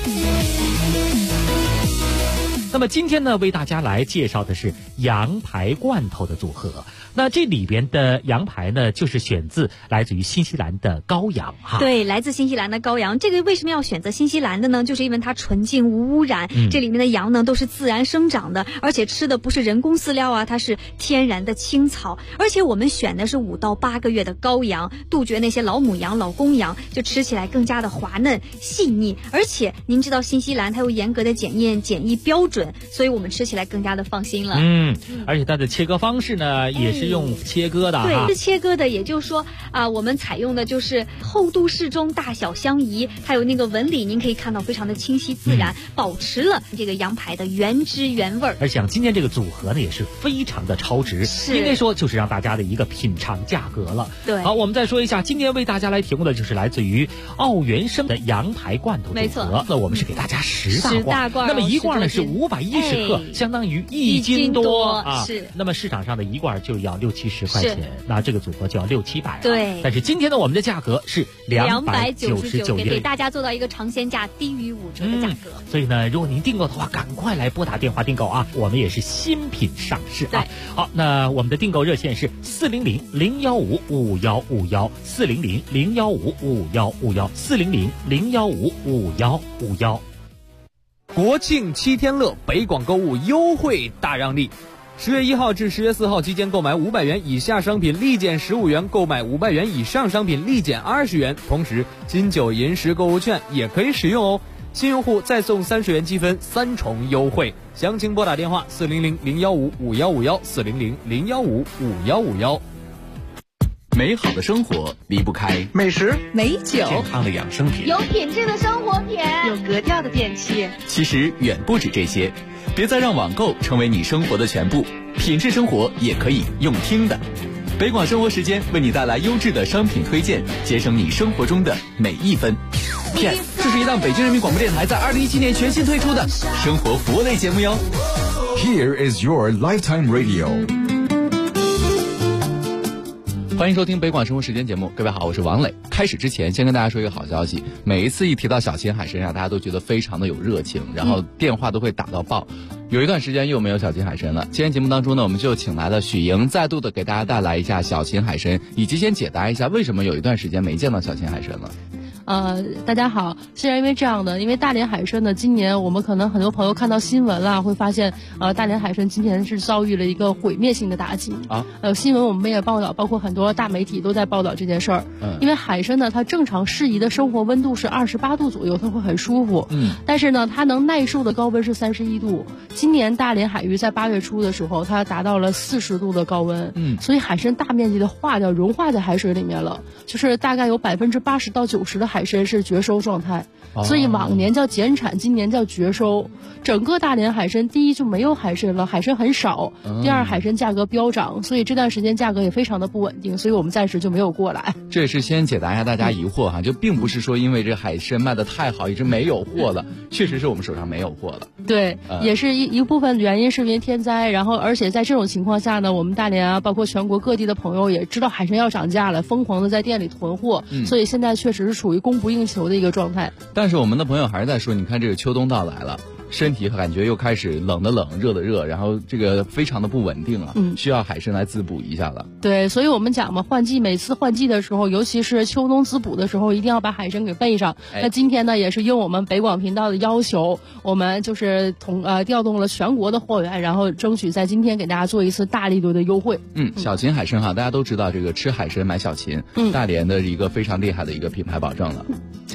那么今天呢，为大家来介绍的是羊排罐头的组合。那这里边的羊排呢，就是选自来自于新西兰的羔羊哈。 对，来自新西兰的羔羊。这个为什么要选择新西兰的呢？就是因为它纯净无污染，这里面的羊呢都是自然生长的，而且吃的不是人工饲料啊，它是天然的青草。而且我们选的是5到8个月的羔羊，杜绝那些老母羊、老公羊，就吃起来更加的滑嫩细腻。而且您知道新西兰它有严格的检疫标准，所以我们吃起来更加的放心了。 而且它的切割方式呢，也是用切割的对，是切割的，也就是说我们采用的就是厚度适中，大小相宜，还有那个纹理，您可以看到非常的清晰自然，保持了这个羊排的原汁原味。 而且像今天这个组合呢，也是非常的超值，应该说就是让大家的一个品尝价格了。 对， 好，我们再说一下，今天为大家来提供的就是来自于奥原生的羊排罐头组合。 没错， 那我们是给大家10大罐，那么一罐呢是510克，相当于1斤多啊。 是， 那么市场上的一罐就要60-70块钱，那这个组合就要600-700。 对， 但是今天呢，我们的价格是299元， 给大家做到一个尝鲜价，低于5折的价格。 所以呢，如果您订购的话，赶快来拨打电话订购啊！我们也是新品上市啊。好，那我们的订购热线是400-015-5151，400-015-5151，400-015-5151。 国庆7天乐，北广购物优惠大让利。10月1号至10月4号期间购买500元以下商品立减15元，购买500元以上商品立减20元。同时，金9银10购物券也可以使用哦。新用户再送30元积分，3重优惠。详情拨打电话400-015-5151，400-015-5151。 美好的生活离不开美食、 美酒、 健康的养生品、 有品质的生活品、 有格调的电器。 其实远不止这些，别再让网购成为你生活的全部，品质生活也可以用听的。北广生活时间为你带来优质的商品推荐，节省你生活中的每一分。PS， 这是一档北京人民广播电台在2017年全新推出的生活服务类节目哟。 Here is your lifetime radio。 欢迎收听北广生活时间节目，各位好，我是王磊。开始之前，先跟大家说一个好消息，每一次一提到小秦海参大家都觉得非常的有热情，然后电话都会打到爆。有一段时间又没有小秦海参了，今天节目当中呢，我们就请来了许莹，再度的给大家带来一下小秦海参，以及先解答一下为什么有一段时间没见到小秦海参了。 大家好，是因为这样的，因为大连海参呢，今年我们可能很多朋友看到新闻啦，会发现大连海参今年是遭遇了一个毁灭性的打击啊。新闻我们也报道，包括很多大媒体都在报道这件事儿。因为海参呢，它正常适宜的生活温度是28度左右，它会很舒服。但是呢，它能耐受的高温是31度。今年大连海域在8月初的时候，它达到了40度的高温。所以海参大面积的融化在海水里面了，就是大概有80%到90%的海参是绝收状态，所以往年叫减产，今年叫绝收。整个大连海参，第一就没有海参了，海参很少；第二，海参价格飙涨，所以这段时间价格也非常的不稳定，所以我们暂时就没有过来。 这也是先解答一下大家疑惑哈，就并不是说因为这海参卖的太好，一直没有货了，确实是我们手上没有货了。 对，也是一部分原因是因为天灾，然后而且在这种情况下呢，我们大连啊，包括全国各地的朋友也知道海参要涨价了，疯狂的在店里囤货，所以现在确实是属于供不应求的一个状态。 但是我们的朋友还是在说，你看这个秋冬到来了，身体感觉又开始冷的冷，热的热，然后这个非常的不稳定啊，需要海参来滋补一下了。 对，所以我们讲嘛，每次换季的时候，尤其是秋冬滋补的时候，一定要把海参给备上。那今天呢，也是应我们北广频道的要求，我们就是调动了全国的货源，然后争取在今天给大家做一次大力度的优惠。 小秦海参哈，大家都知道这个吃海参买小秦，大连的一个非常厉害的一个品牌保证了。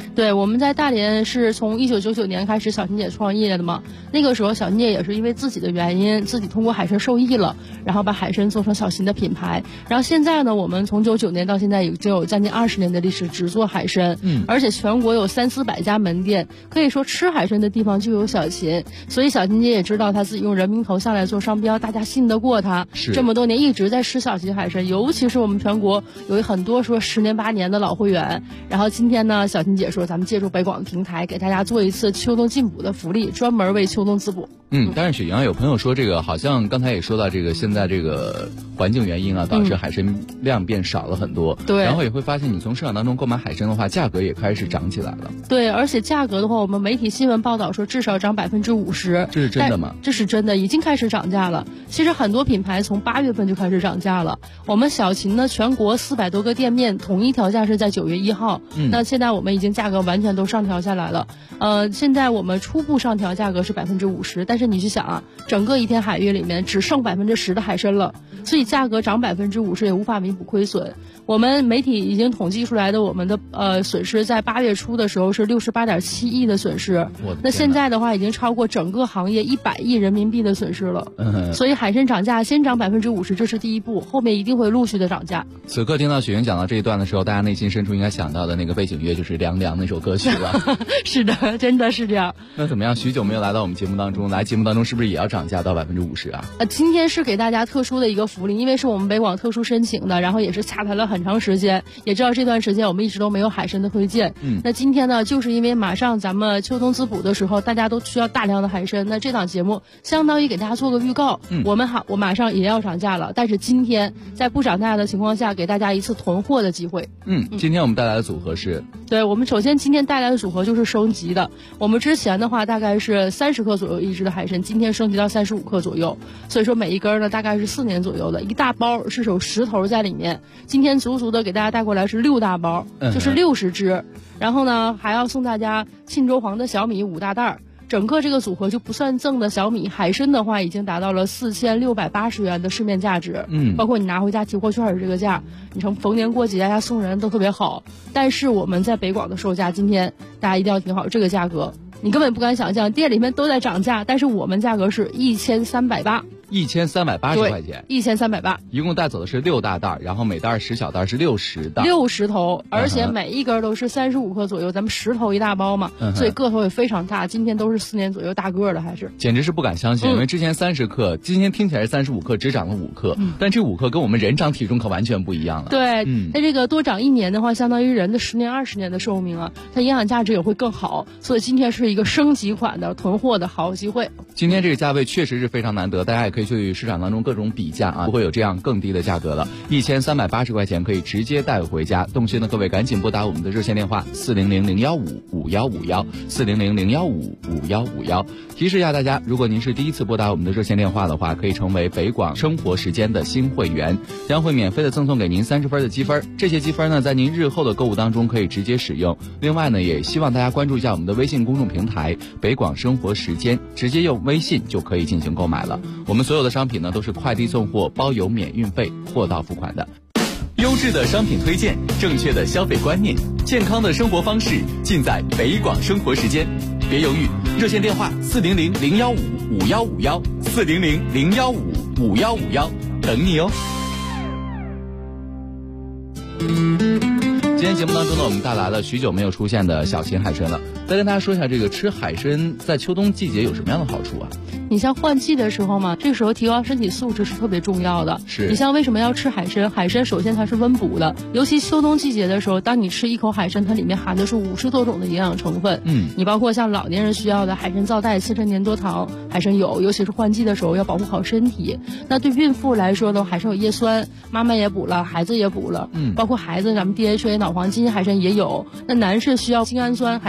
对，我们在大连是从1999年开始小琴姐创业的嘛。那个时候小琴姐也是因为自己的原因，自己通过海参受益了，然后把海参做成小琴的品牌。然后现在呢，我们从99年到现在已经有将近20年的历史，只做海参。而且全国有300-400家门店，可以说吃海参的地方就有小琴。所以小琴姐也知道她自己用人名头下来做商标，大家信得过她。这么多年一直在吃小琴海参，尤其是我们全国有很多说10年8年的老会员。然后今天呢，小琴姐说咱们借助北广的平台，给大家做一次秋冬进补的福利，专门为秋冬滋补。 但是雪莹有朋友说这个好像刚才也说到这个现在这个环境原因啊，导致海参量变少了很多。对，然后也会发现你从市场当中购买海参的话，价格也开始涨起来了。 对，而且价格的话，我们媒体新闻报道说至少涨50%。 这是真的吗？ 这是真的，已经开始涨价了。其实很多品牌从8月份就开始涨价了。我们小琴呢，全国400多个店面统一调价是在9月1号。那现在我们已经价格完全都上调下来了。现在我们初步上调价格是50%，但是你去想啊，整个一片海域里面只剩10%的海参了，所以价格涨50%也无法弥补亏损。我们媒体已经统计出来的，我们的损失在8月初的时候是68.7亿的损失，那现在的话已经超过整个行业100亿人民币的损失了。所以海参涨价先涨50%，这是第一步，后面一定会陆续的涨价。 此刻听到雪莹讲到这一段的时候，大家内心深处应该想到的那个背景乐就是《凉凉》那首歌曲了。 是的，真的是这样。 那怎么样？许久没有来到我们节目当中，来节目当中是不是也要涨价到50%啊？ 今天是给大家特殊的一个福利，因为是我们北广特殊申请的，然后也是洽谈了很长时间，也知道这段时间我们一直都没有海参的推荐。那今天呢，就是因为马上咱们秋冬滋补的时候，大家都需要大量的海参，那这档节目相当于给大家做个预告。我马上也要涨价了，但是今天在不涨价的情况下，给大家一次囤货的机会。 今天我们带来的组合是？ 对，我们首先今天带来的组合就是升级的。我们之前的话大概是30克左右一只的海参，今天升级到35克左右，所以说每一根呢大概是4年左右的，一大包是有10头在里面。今天足足的给大家带过来是6大包，就是60只。然后呢，还要送大家沁州黄的小米5大袋。整个这个组合就不算赠的小米，海参的话已经达到了4680元的市面价值。包括你拿回家提货券的这个价，你从逢年过节大家送人都特别好。但是我们在北广的售价，今天大家一定要听好这个价格，你根本不敢想象，店里面都在涨价，但是我们价格是1380。 1380块钱 ，1380， 一共带走的是6大袋，然后每袋10小袋是60袋 ，60头，而且每一根都是35克左右，咱们10头一大包嘛，所以个头也非常大。今天都是4年左右大个的，还是简直是不敢相信，因为之前30克，今天听起来是35克，只涨了5克，但这5克跟我们人长体重可完全不一样了。 对，那这个多长1年的话，相当于人的10年20年的寿命啊，它营养价值也会更好，所以今天是一个升级款的囤货的好机会。 今天这个价位确实是非常难得，大家也可以去市场当中各种比价啊，不会有这样更低的价格了，1380块钱可以直接带回家。动心的各位赶紧拨打我们的热线电话400-015-5151，400-015-5151。提示一下大家，如果您是第一次拨打我们的热线电话的话，可以成为北广生活时间的新会员，将会免费的赠送给您30分的积分。这些积分呢，在您日后的购物当中可以直接使用。另外呢，也希望大家关注一下我们的微信公众平台北广生活时间，直接用微信就可以进行购买了。我们所有的商品呢都是快递送货，包邮免运费，货到付款的。 优质的商品推荐，正确的消费观念，健康的生活方式，尽在北广生活时间。别犹豫，热线电话400-015-5151，400-015-5151，等你哦。 今天节目当中呢，我们带来了许久没有出现的小琴海参了。再跟大家说一下，这个吃海参在秋冬季节有什么样的好处啊？ 你像换季的时候嘛，这个时候提高身体素质是特别重要的。 是。 你像为什么要吃海参？海参首先它是温补的，尤其秋冬季节的时候，当你吃一口海参，它里面含的是50多种的营养成分。你包括像老年人需要的海参皂苷、青春粘多糖，海参有，尤其是换季的时候要保护好身体。那对孕妇来说呢，海参有叶酸，妈妈也补了，孩子也补了。包括孩子咱们 DHA 脑黄金海参也有。那男士需要精氨酸，海参也有。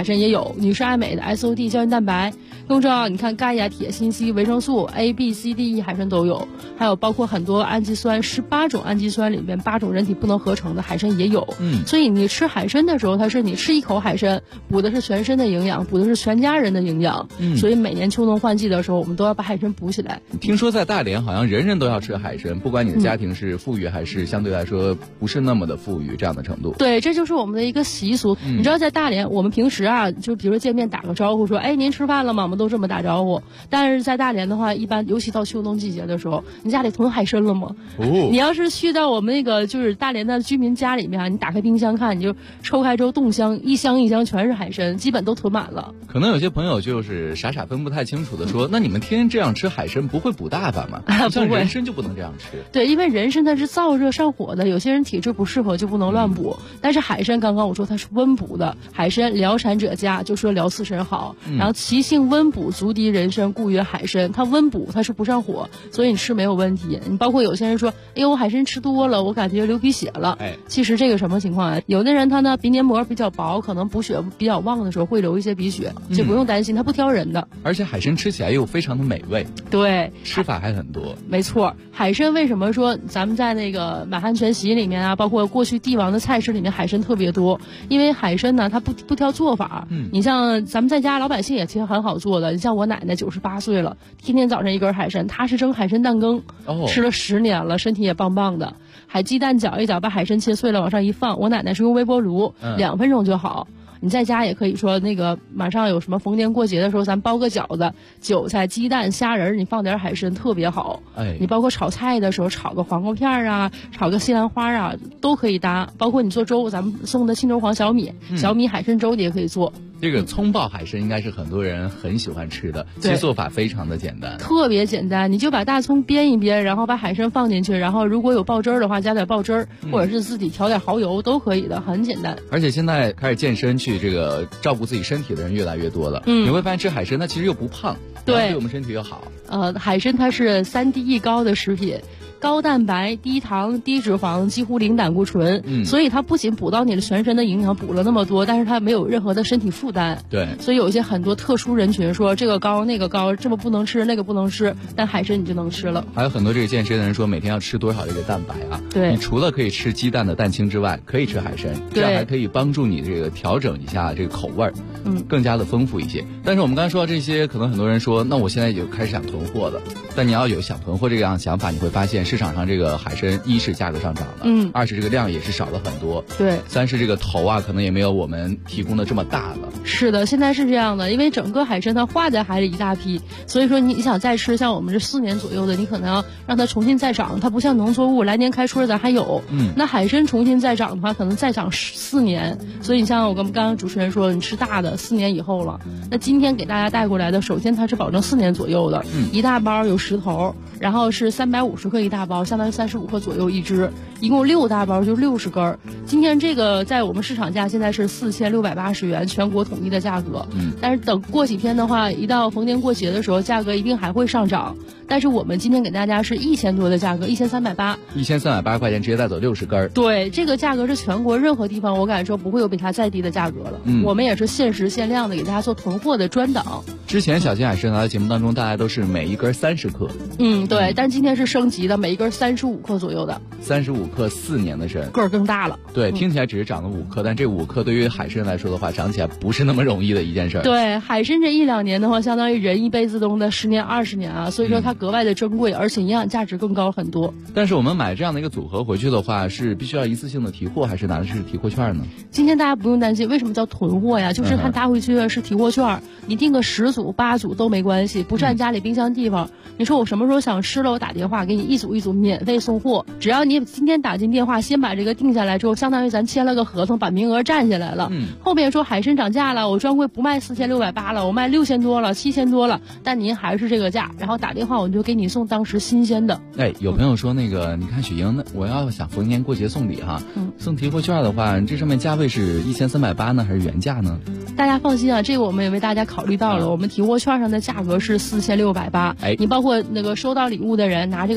有，女士爱美的 SOD 胶原蛋白，更重要，你看钙呀、铁、锌、硒、维生素 A、B、C、D、E 海参都有，还有包括很多氨基酸，18种氨基酸里面8种人体不能合成的海参也有。所以你吃海参的时候，它是你吃一口海参，补的是全身的营养，补的是全家人的营养。所以每年秋冬换季的时候，我们都要把海参补起来。 听说在大连好像人人都要吃海参，不管你的家庭是富裕还是相对来说不是那么的富裕这样的程度。 对，这就是我们的一个习俗。你知道在大连，我们平时啊，就比如见面打个招呼说，哎，您吃饭了吗？我们都这么打招呼。但是在大连的话，一般尤其到秋冬季节的时候，你家里囤海参了吗？你要是去到我们那个就是大连的居民家里面，你打开冰箱看，你就抽开之后冻箱，一箱一箱全是海参，基本都囤满了。 可能有些朋友就是傻傻分不太清楚的说，那你们天天这样吃海参不会补大发吗？像人参就不能这样吃。 对，因为人参它是燥热上火的，有些人体质不适合就不能乱补。但是海参刚刚我说它是温补的，海参疗产者佳，就说疗刺参好。然后其性温补，足敌人参，故曰海参。它温补，它是不上火，所以你吃没有问题。你包括有些人说，哎呦，我海参吃多了，我感觉流鼻血了。其实这个什么情况啊？有的人他呢鼻黏膜比较薄，可能补血比较旺的时候会流一些鼻血，就不用担心，它不挑人的。 而且海参吃起来又非常的美味。 对， 吃法还很多。 没错，海参为什么说咱们在那个满汉全席里面啊，包括过去帝王的菜式里面海参特别多？因为海参呢，它不挑做法。你像咱们在家老百姓也其实很好做的，你像我奶奶98岁了，天天早上一根海参，她是蒸海参蛋羹，吃了10年了，身体也棒棒的。海鸡蛋搅一搅，把海参切碎了往上一放，我奶奶是用微波炉，2分钟就好。你在家也可以说那个马上有什么逢年过节的时候，咱包个饺子，韭菜、鸡蛋、虾仁，你放点海参特别好。你包括炒菜的时候，炒个黄瓜片啊，炒个西兰花啊，都可以搭。包括你做粥，咱们送的青州黄小米，小米海参粥你也可以做。 这个葱爆海参应该是很多人很喜欢吃的，其实做法非常的简单， 特别简单。你就把大葱煸一煸，然后把海参放进去，然后如果有爆汁儿的话，加点爆汁儿，或者是自己调点蚝油都可以的，很简单。 而且现在开始健身去这个照顾自己身体的人越来越多了，你会发现吃海参它其实又不胖，对我们身体又好。 海参它是3低 E 高的食品。高蛋白、低糖、低脂肪，几乎零胆固醇，所以它不仅补到你的全身的营养，补了那么多，但是它没有任何的身体负担。 对， 所以有一些很多特殊人群说这个高那个高，这么不能吃那个不能吃，但海参你就能吃了。 还有很多这个健身的人说每天要吃多少这个蛋白啊？ 对， 你除了可以吃鸡蛋的蛋清之外，可以吃海参，这样还可以帮助你这个调整一下这个口味儿，更加的丰富一些。但是我们刚才说到这些，可能很多人说，那我现在就开始想囤货了。但你要有想囤货这样的想法，你会发现市场上这个海参一是价格上涨了，2是这个量也是少了很多， 对 ，3是这个头啊可能也没有我们提供的这么大了。 是的，现在是这样的，因为整个海参它化在海里一大批，所以说你想再吃像我们这4年左右的，你可能要让它重新再长，它不像农作物来年开春咱还有，那海参重新再长的话，可能再长4年。所以你像我跟刚刚主持人说，你吃大的4年以后了，那今天给大家带过来的，首先它是保证4年左右的，一大包有10头，然后是350克一大包，相当于35克左右一只，一共6大包就60根。今天这个在我们市场价现在是4680元，全国统一的价格。但是等过几天的话，一到逢年过节的时候，价格一定还会上涨。但是我们今天给大家是1000多的价格，1380，1380 块钱直接带走60根。 对，这个价格是全国任何地方我敢说不会有比它再低的价格了。我们也是限时限量的给大家做囤货的专档。 之前小金海参来的节目当中，大家都是每一根30克。 对，但今天是升级的，每一根35克左右的。 35克4年的参， 个儿更大了。 对，听起来只是长了5克，但这5克对于海参来说的话，长起来不是那么容易的一件事。 对，海参这1-2年的话，相当于人一辈子中的10年20年啊，所以说它格外的珍贵，而且营养价值更高很多。 但是我们买这样的一个组合回去的话，是必须要一次性的提货，还是拿的是提货券呢？ 今天大家不用担心，为什么叫囤货呀？就是它拿回去是提货券，你订个10组8组都没关系，不占家里冰箱地方。你说我什么时候想吃了，我打电话给你一组一组免费送货，只要你今天打进电话，先把这个定下来之后，相当于咱签了个合同，把名额占下来了。后面说海参涨价了，我专柜不卖4680了，我卖6000多了，7000多了，但您还是这个价，然后打电话我就给你送当时新鲜的。 有朋友说那个，你看雪莹，那我要想逢年过节送礼哈，送提货券的话，这上面价位是1380呢，还是原价呢？ 大家放心啊，这个我们也为大家考虑到了，我们提货券上的价格是4680。你包括那个收到礼物的人拿这个券，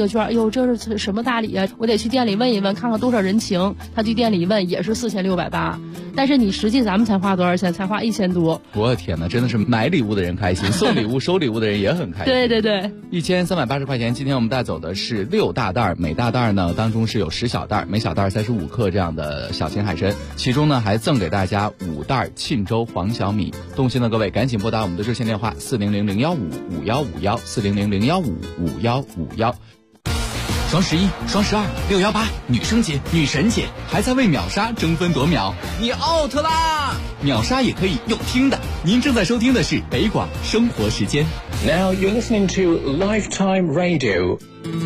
呦，这是什么大礼啊？我得去店里问一问，看看多少人情。他去店里一问，也是4680，但是你实际咱们才花多少钱？才花1000多。 我的天哪，真的是买礼物的人开心，送礼物收礼物的人也很开心。 对对对 ，1380块钱。今天我们带走的是6大袋，每大袋呢当中是有10小袋，每小袋35克这样的小型海参，其中呢还赠给大家5袋沁州黄小米。动心的各位赶紧拨打我们的热线电话400-015-5151，400-015-5151。 双11、双12、618，女生节、女神节，还在为秒杀争分夺秒，你 out 啦！秒杀也可以用听的。您正在收听的是北广生活时间。 Now you're listening to Lifetime Radio。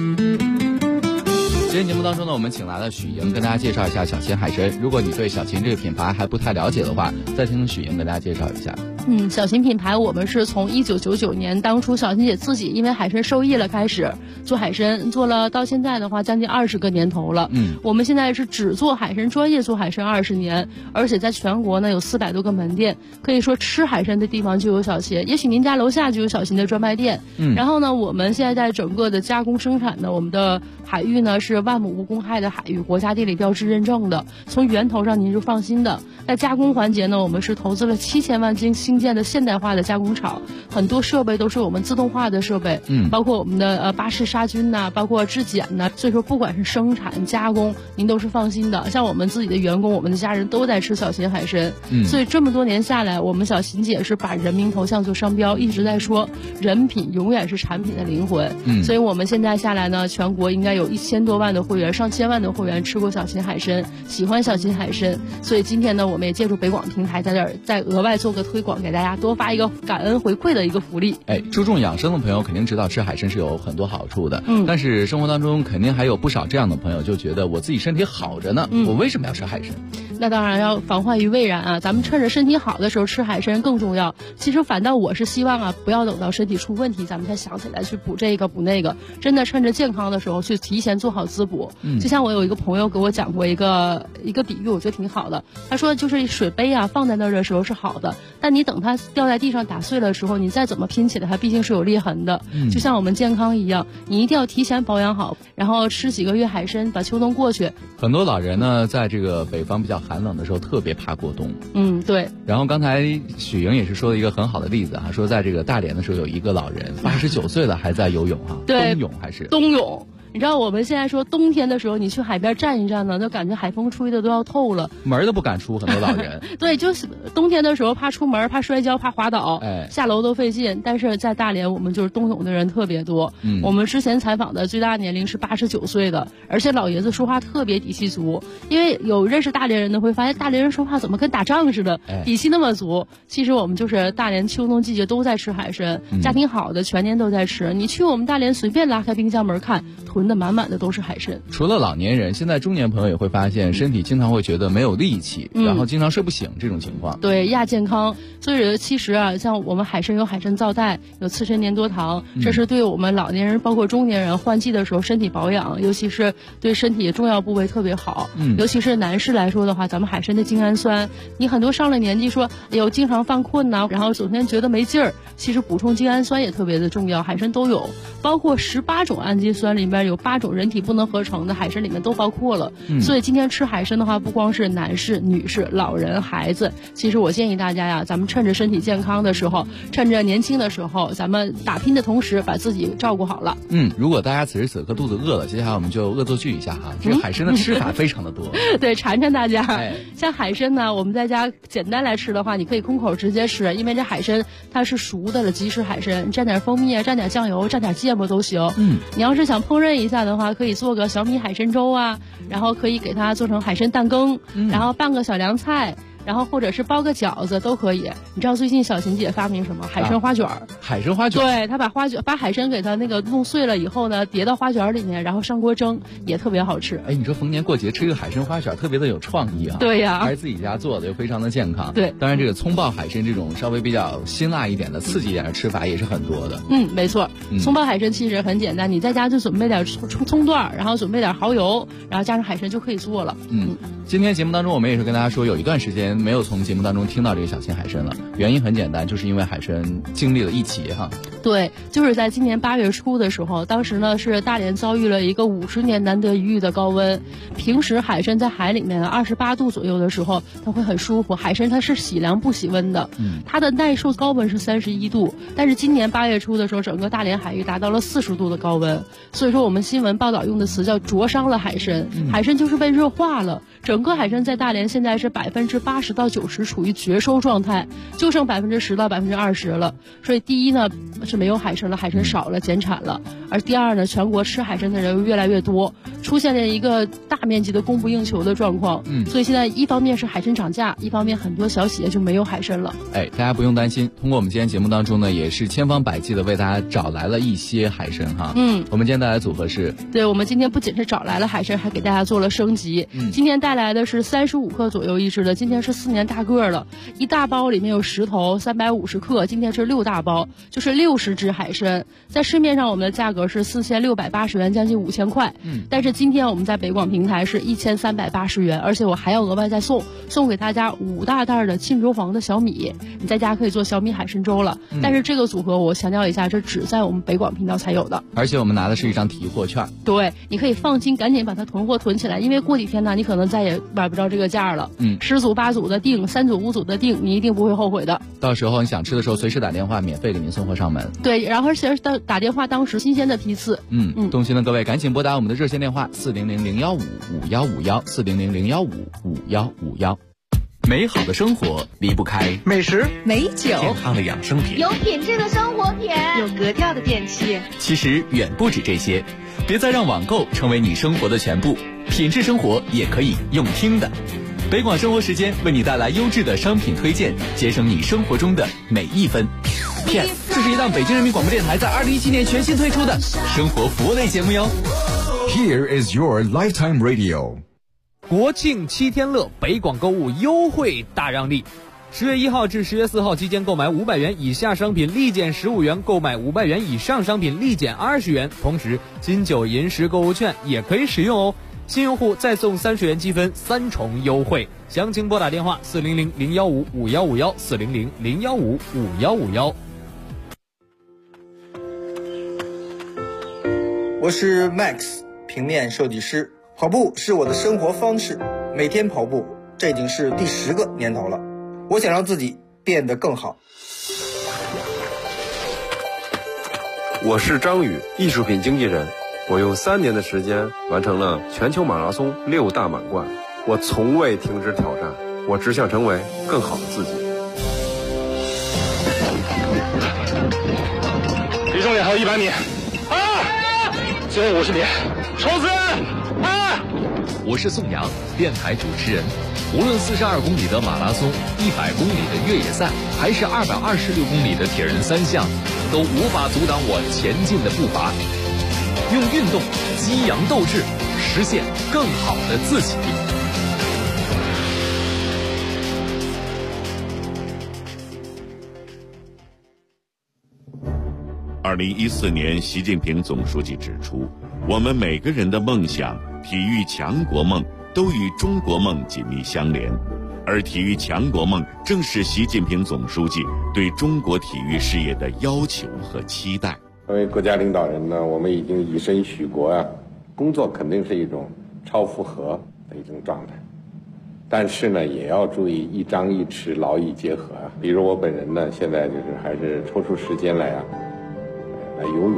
今天节目当中呢，我们请来了许莹，跟大家介绍一下小秦海参。如果你对小秦这个品牌还不太了解的话，再听许莹跟大家介绍一下。 小秦品牌我们是从1999年当初小秦姐自己因为海参受益了开始做海参，做了到现在的话将近20个年头了。我们现在是只做海参，专业做海参20年，而且在全国呢有400多个门店，可以说吃海参的地方就有小秦，也许您家楼下就有小秦的专卖店。然后呢，我们现在在整个的加工生产呢，我们的海域呢是万亩无公害的海域，国家地理标志认证的，从源头上您就放心的。在加工环节呢，我们是投资了7000万新建的现代化的加工厂，很多设备都是我们自动化的设备，包括我们的巴氏杀菌呐，包括质检呐，所以说不管是生产加工，您都是放心的。像我们自己的员工，我们的家人都在吃小秦海参，所以这么多年下来，我们小秦姐是把人民头像做商标，一直在说人品永远是产品的灵魂。所以我们现在下来呢，全国应该有1000多万的会员，上千万的会员吃过小秦海参，喜欢小秦海参。所以今天呢，我们也借助北广平台在这儿再额外做个推广，给大家多发一个感恩回馈的一个福利。 注重养生的朋友肯定知道吃海参是有很多好处的，但是生活当中肯定还有不少这样的朋友就觉得我自己身体好着呢，我为什么要吃海参？ 那当然要防患于未然啊！咱们趁着身体好的时候吃海参更重要。其实反倒我是希望啊，不要等到身体出问题，咱们才想起来去补这个补那个。真的趁着健康的时候去提前做好滋补。就像我有一个朋友给我讲过一个比喻，我觉得挺好的。他说就是水杯啊放在那儿的时候是好的，但你等它掉在地上打碎了的时候，你再怎么拼起来，它毕竟是有裂痕的。就像我们健康一样，你一定要提前保养好，然后吃几个月海参，把秋冬过去。 很多老人呢，在这个北方比较寒冷的时候，特别怕过冬。 对。 然后刚才许莹也是说了一个很好的例子哈，说在这个大连的时候有一个老人89岁了还在游泳哈， 对， 冬泳还是冬泳。你知道我们现在说冬天的时候，你去海边站一站呢，就感觉海风吹的都要透了， 门都不敢出，很多老人。 对，就是冬天的时候怕出门，怕摔跤，怕滑倒，下楼都费劲。但是在大连，我们就是冬泳的人特别多。我们之前采访的最大年龄是89岁的，而且老爷子说话特别底气足。因为有认识大连人的会发现，大连人说话怎么跟打仗似的，底气那么足。其实我们就是大连秋冬季节都在吃海参，家庭好的全年都在吃。你去我们大连随便拉开冰箱门看，囤的满满的都是海参。 除了老年人，现在中年朋友也会发现身体经常会觉得没有力气，然后经常睡不醒这种情况。 对，亚健康。所以其实啊，像我们海参有海参皂苷，有刺参粘多糖，这是对我们老年人包括中年人换季的时候身体保养，尤其是对身体重要部位特别好。尤其是男士来说的话，咱们海参的精氨酸，你很多上了年纪说有经常犯困呐，然后整天觉得没劲儿，其实补充精氨酸也特别的重要，海参都有，包括18种氨基酸里面有8种人体不能合成的，海参里面都包括了。所以今天吃海参的话，不光是男士、女士、老人、孩子，其实我建议大家呀，咱们趁着身体健康的时候，趁着年轻的时候，咱们打拼的同时把自己照顾好了。 如果大家此时此刻肚子饿了，接下来我们就恶作剧一下哈，这个海参的吃法非常的多。 对，馋馋大家。像海参呢，我们在家简单来吃的话，你可以空口直接吃，因为这海参它是熟的了，即食海参，蘸点蜂蜜啊，蘸点酱油，蘸点芥末都行。你要是想烹饪一下的话，可以做个小米海参粥啊，然后可以给它做成海参蛋羹，然后拌个小凉菜，然后或者是包个饺子都可以。你知道最近小秦姐发明什么？海参花卷儿。 海参花卷？ 对，她把海参给它那个弄碎了以后呢，叠到花卷里面，然后上锅蒸，也特别好吃。 你说逢年过节吃一个海参花卷，特别的有创意啊。 对呀， 还是自己家做的，又非常的健康。 对， 当然这个葱爆海参这种稍微比较辛辣一点的、刺激一点的吃法也是很多的。 没错。葱爆海参其实很简单，你在家就准备点葱段，然后准备点蚝油，然后加上海参就可以做了。 今天节目当中我们也是跟大家说，有一段时间没有从节目当中听到这个小青海参了，原因很简单，就是因为海参经历了一起哈。 对，就是在今年8月初的时候，当时呢是大连遭遇了一个50年难得一遇的高温。平时海参在海里面28度左右的时候，它会很舒服。海参它是喜凉不喜温的，它的耐受高温是31度，但是今年8月初的时候，整个大连海域达到了40度的高温，所以说我们新闻报道用的词叫灼伤了海参，海参就是被热化了。整个海参在大连现在是80%到90%处于绝收状态，就剩10%到20%了。所以第一呢是没有海参了，海参少了，减产了；而第二呢，全国吃海参的人越来越多，出现了一个大面积的供不应求的状况。所以现在一方面是海参涨价，一方面很多小企业就没有海参了。 大家不用担心，通过我们今天节目当中呢，也是千方百计的为大家找来了一些海参哈。我们今天带来的组合是， 对，我们今天不仅是找来了海参，还给大家做了升级。今天带来的是35克左右一只的，今天是4年大个了，一大包里面有10头，350克，今天是6大包，就是60只海参。在市面上我们的价格是4680元，将近5000块。但是今天我们在北广平台是1380元，而且我还要额外再送给大家5大袋的沁州黄的小米，你在家可以做小米海参粥了。但是这个组合我强调一下，这只在我们北广频道才有的， 而且我们拿的是一张提货券。 对，你可以放心，赶紧把它囤货囤起来，因为过几天呢，你可能再也买不着这个价了。10组8组的订，3组5组的订，你一定不会后悔的。 到时候你想吃的时候，随时打电话，免费给您送货上门。 对，然后而且打电话当时新鲜的批次。 动心的各位赶紧拨打我们的热线电话400-015-5151，400-015-5151。 美好的生活离不开美食、 美酒、 健康的养生品， 有品质的生活品， 有格调的电器。 其实远不止这些，别再让网购成为你生活的全部，品质生活也可以用听的。北广生活时间为你带来优质的商品推荐，节省你生活中的每一分。 PS， 这是一档北京人民广播电台在2017年全新推出的生活服务类节目哟。 Here is your lifetime radio。 国庆7天乐，北广购物优惠大让利。10月1号至10月4号期间购买500元以下商品立减15元，购买500元以上商品立减20元。同时，金九银十购物券也可以使用哦。新用户再送30元积分，3重优惠。详情拨打电话400-015-5151，400-015-5151。 我是 Max， 平面设计师。跑步是我的生活方式，每天跑步，这已经是第10个年头了。我想让自己变得更好。 我是张宇，艺术品经纪人。我用3年的时间完成了全球马拉松6大满贯。我从未停止挑战，我只想成为更好的自己。 离终点还有100米，最后50米，冲刺！ 我是宋阳，电台主持人。无论42公里的马拉松、100公里的越野赛，还是226公里的铁人3项，都无法阻挡我前进的步伐。用运动激扬斗志，实现更好的自己。 2014年，习近平总书记指出，我们每个人的梦想、体育强国梦都与中国梦紧密相连，而体育强国梦正是习近平总书记对中国体育事业的要求和期待。 作为国家领导人呢，我们已经以身许国啊，工作肯定是一种超负荷的一种状态，但是呢，也要注意一张一弛，劳逸结合啊。比如我本人呢，现在就是还是抽出时间来游泳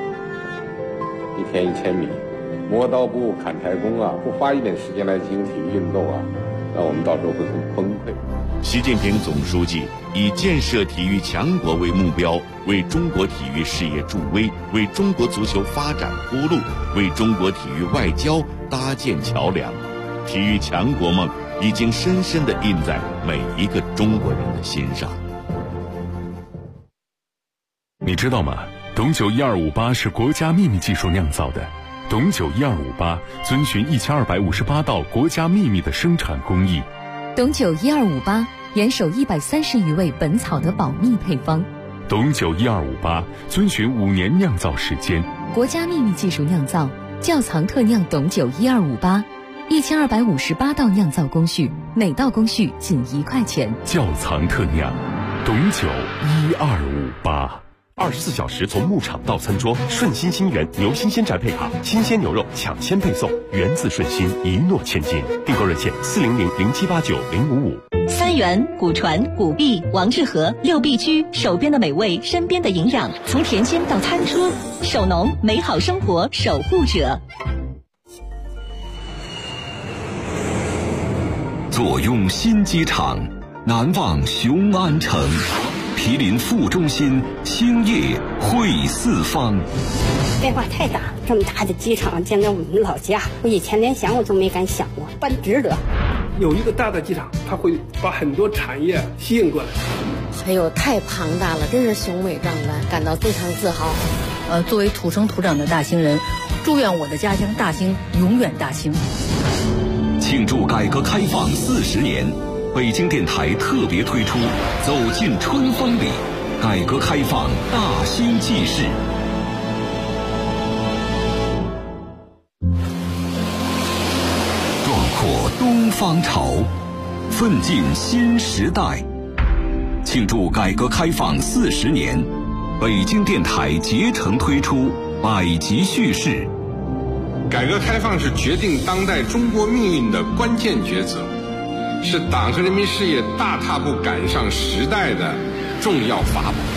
，1天1000米，磨刀不误砍柴工啊，不花一点时间来进行体育运动啊，那我们到时候会很崩溃。 习近平总书记以建设体育强国为目标，为中国体育事业助威，为中国足球发展铺路，为中国体育外交搭建桥梁。体育强国梦已经深深地印在每一个中国人的心上。 你知道吗？董酒1258是国家秘密技术酿造的。董酒1258遵循1258道国家秘密的生产工艺。 董酒1258严守130余味本草的保密配方。 董酒1258遵循5年酿造时间， 国家秘密技术酿造，窖藏特酿董酒1258， 1258道酿造工序，每道工序仅1块钱。 窖藏特酿，董酒1258。24小时从牧场到餐桌，顺心新源牛新鲜宅配卡，新鲜牛肉抢先配送，源自顺心，一诺千金。订购热线40007890555。 三元、古传、古币、王致和6必居，手边的美味，身边的营养，从甜心到餐桌，手农美好生活守护者。 坐拥新机场，难忘雄安城。毗邻副中心，兴业汇四方。 变化太大，这么大的机场建在我们老家，我以前连想我都没敢想过，办值得。 有一个大的机场，它会把很多产业吸引过来。 哎呦，太庞大了，真是雄伟壮观，感到非常自豪。作为土生土长的大兴人，祝愿我的家乡大兴永远大兴。 庆祝改革开放40年。北京电台特别推出《走进春风里》，改革开放大兴纪事。壮阔东方潮，奋进新时代。庆祝改革开放40年，北京电台竭诚推出百集叙事。 改革开放是决定当代中国命运的关键抉择。是党和人民事业大踏步赶上时代的重要法宝。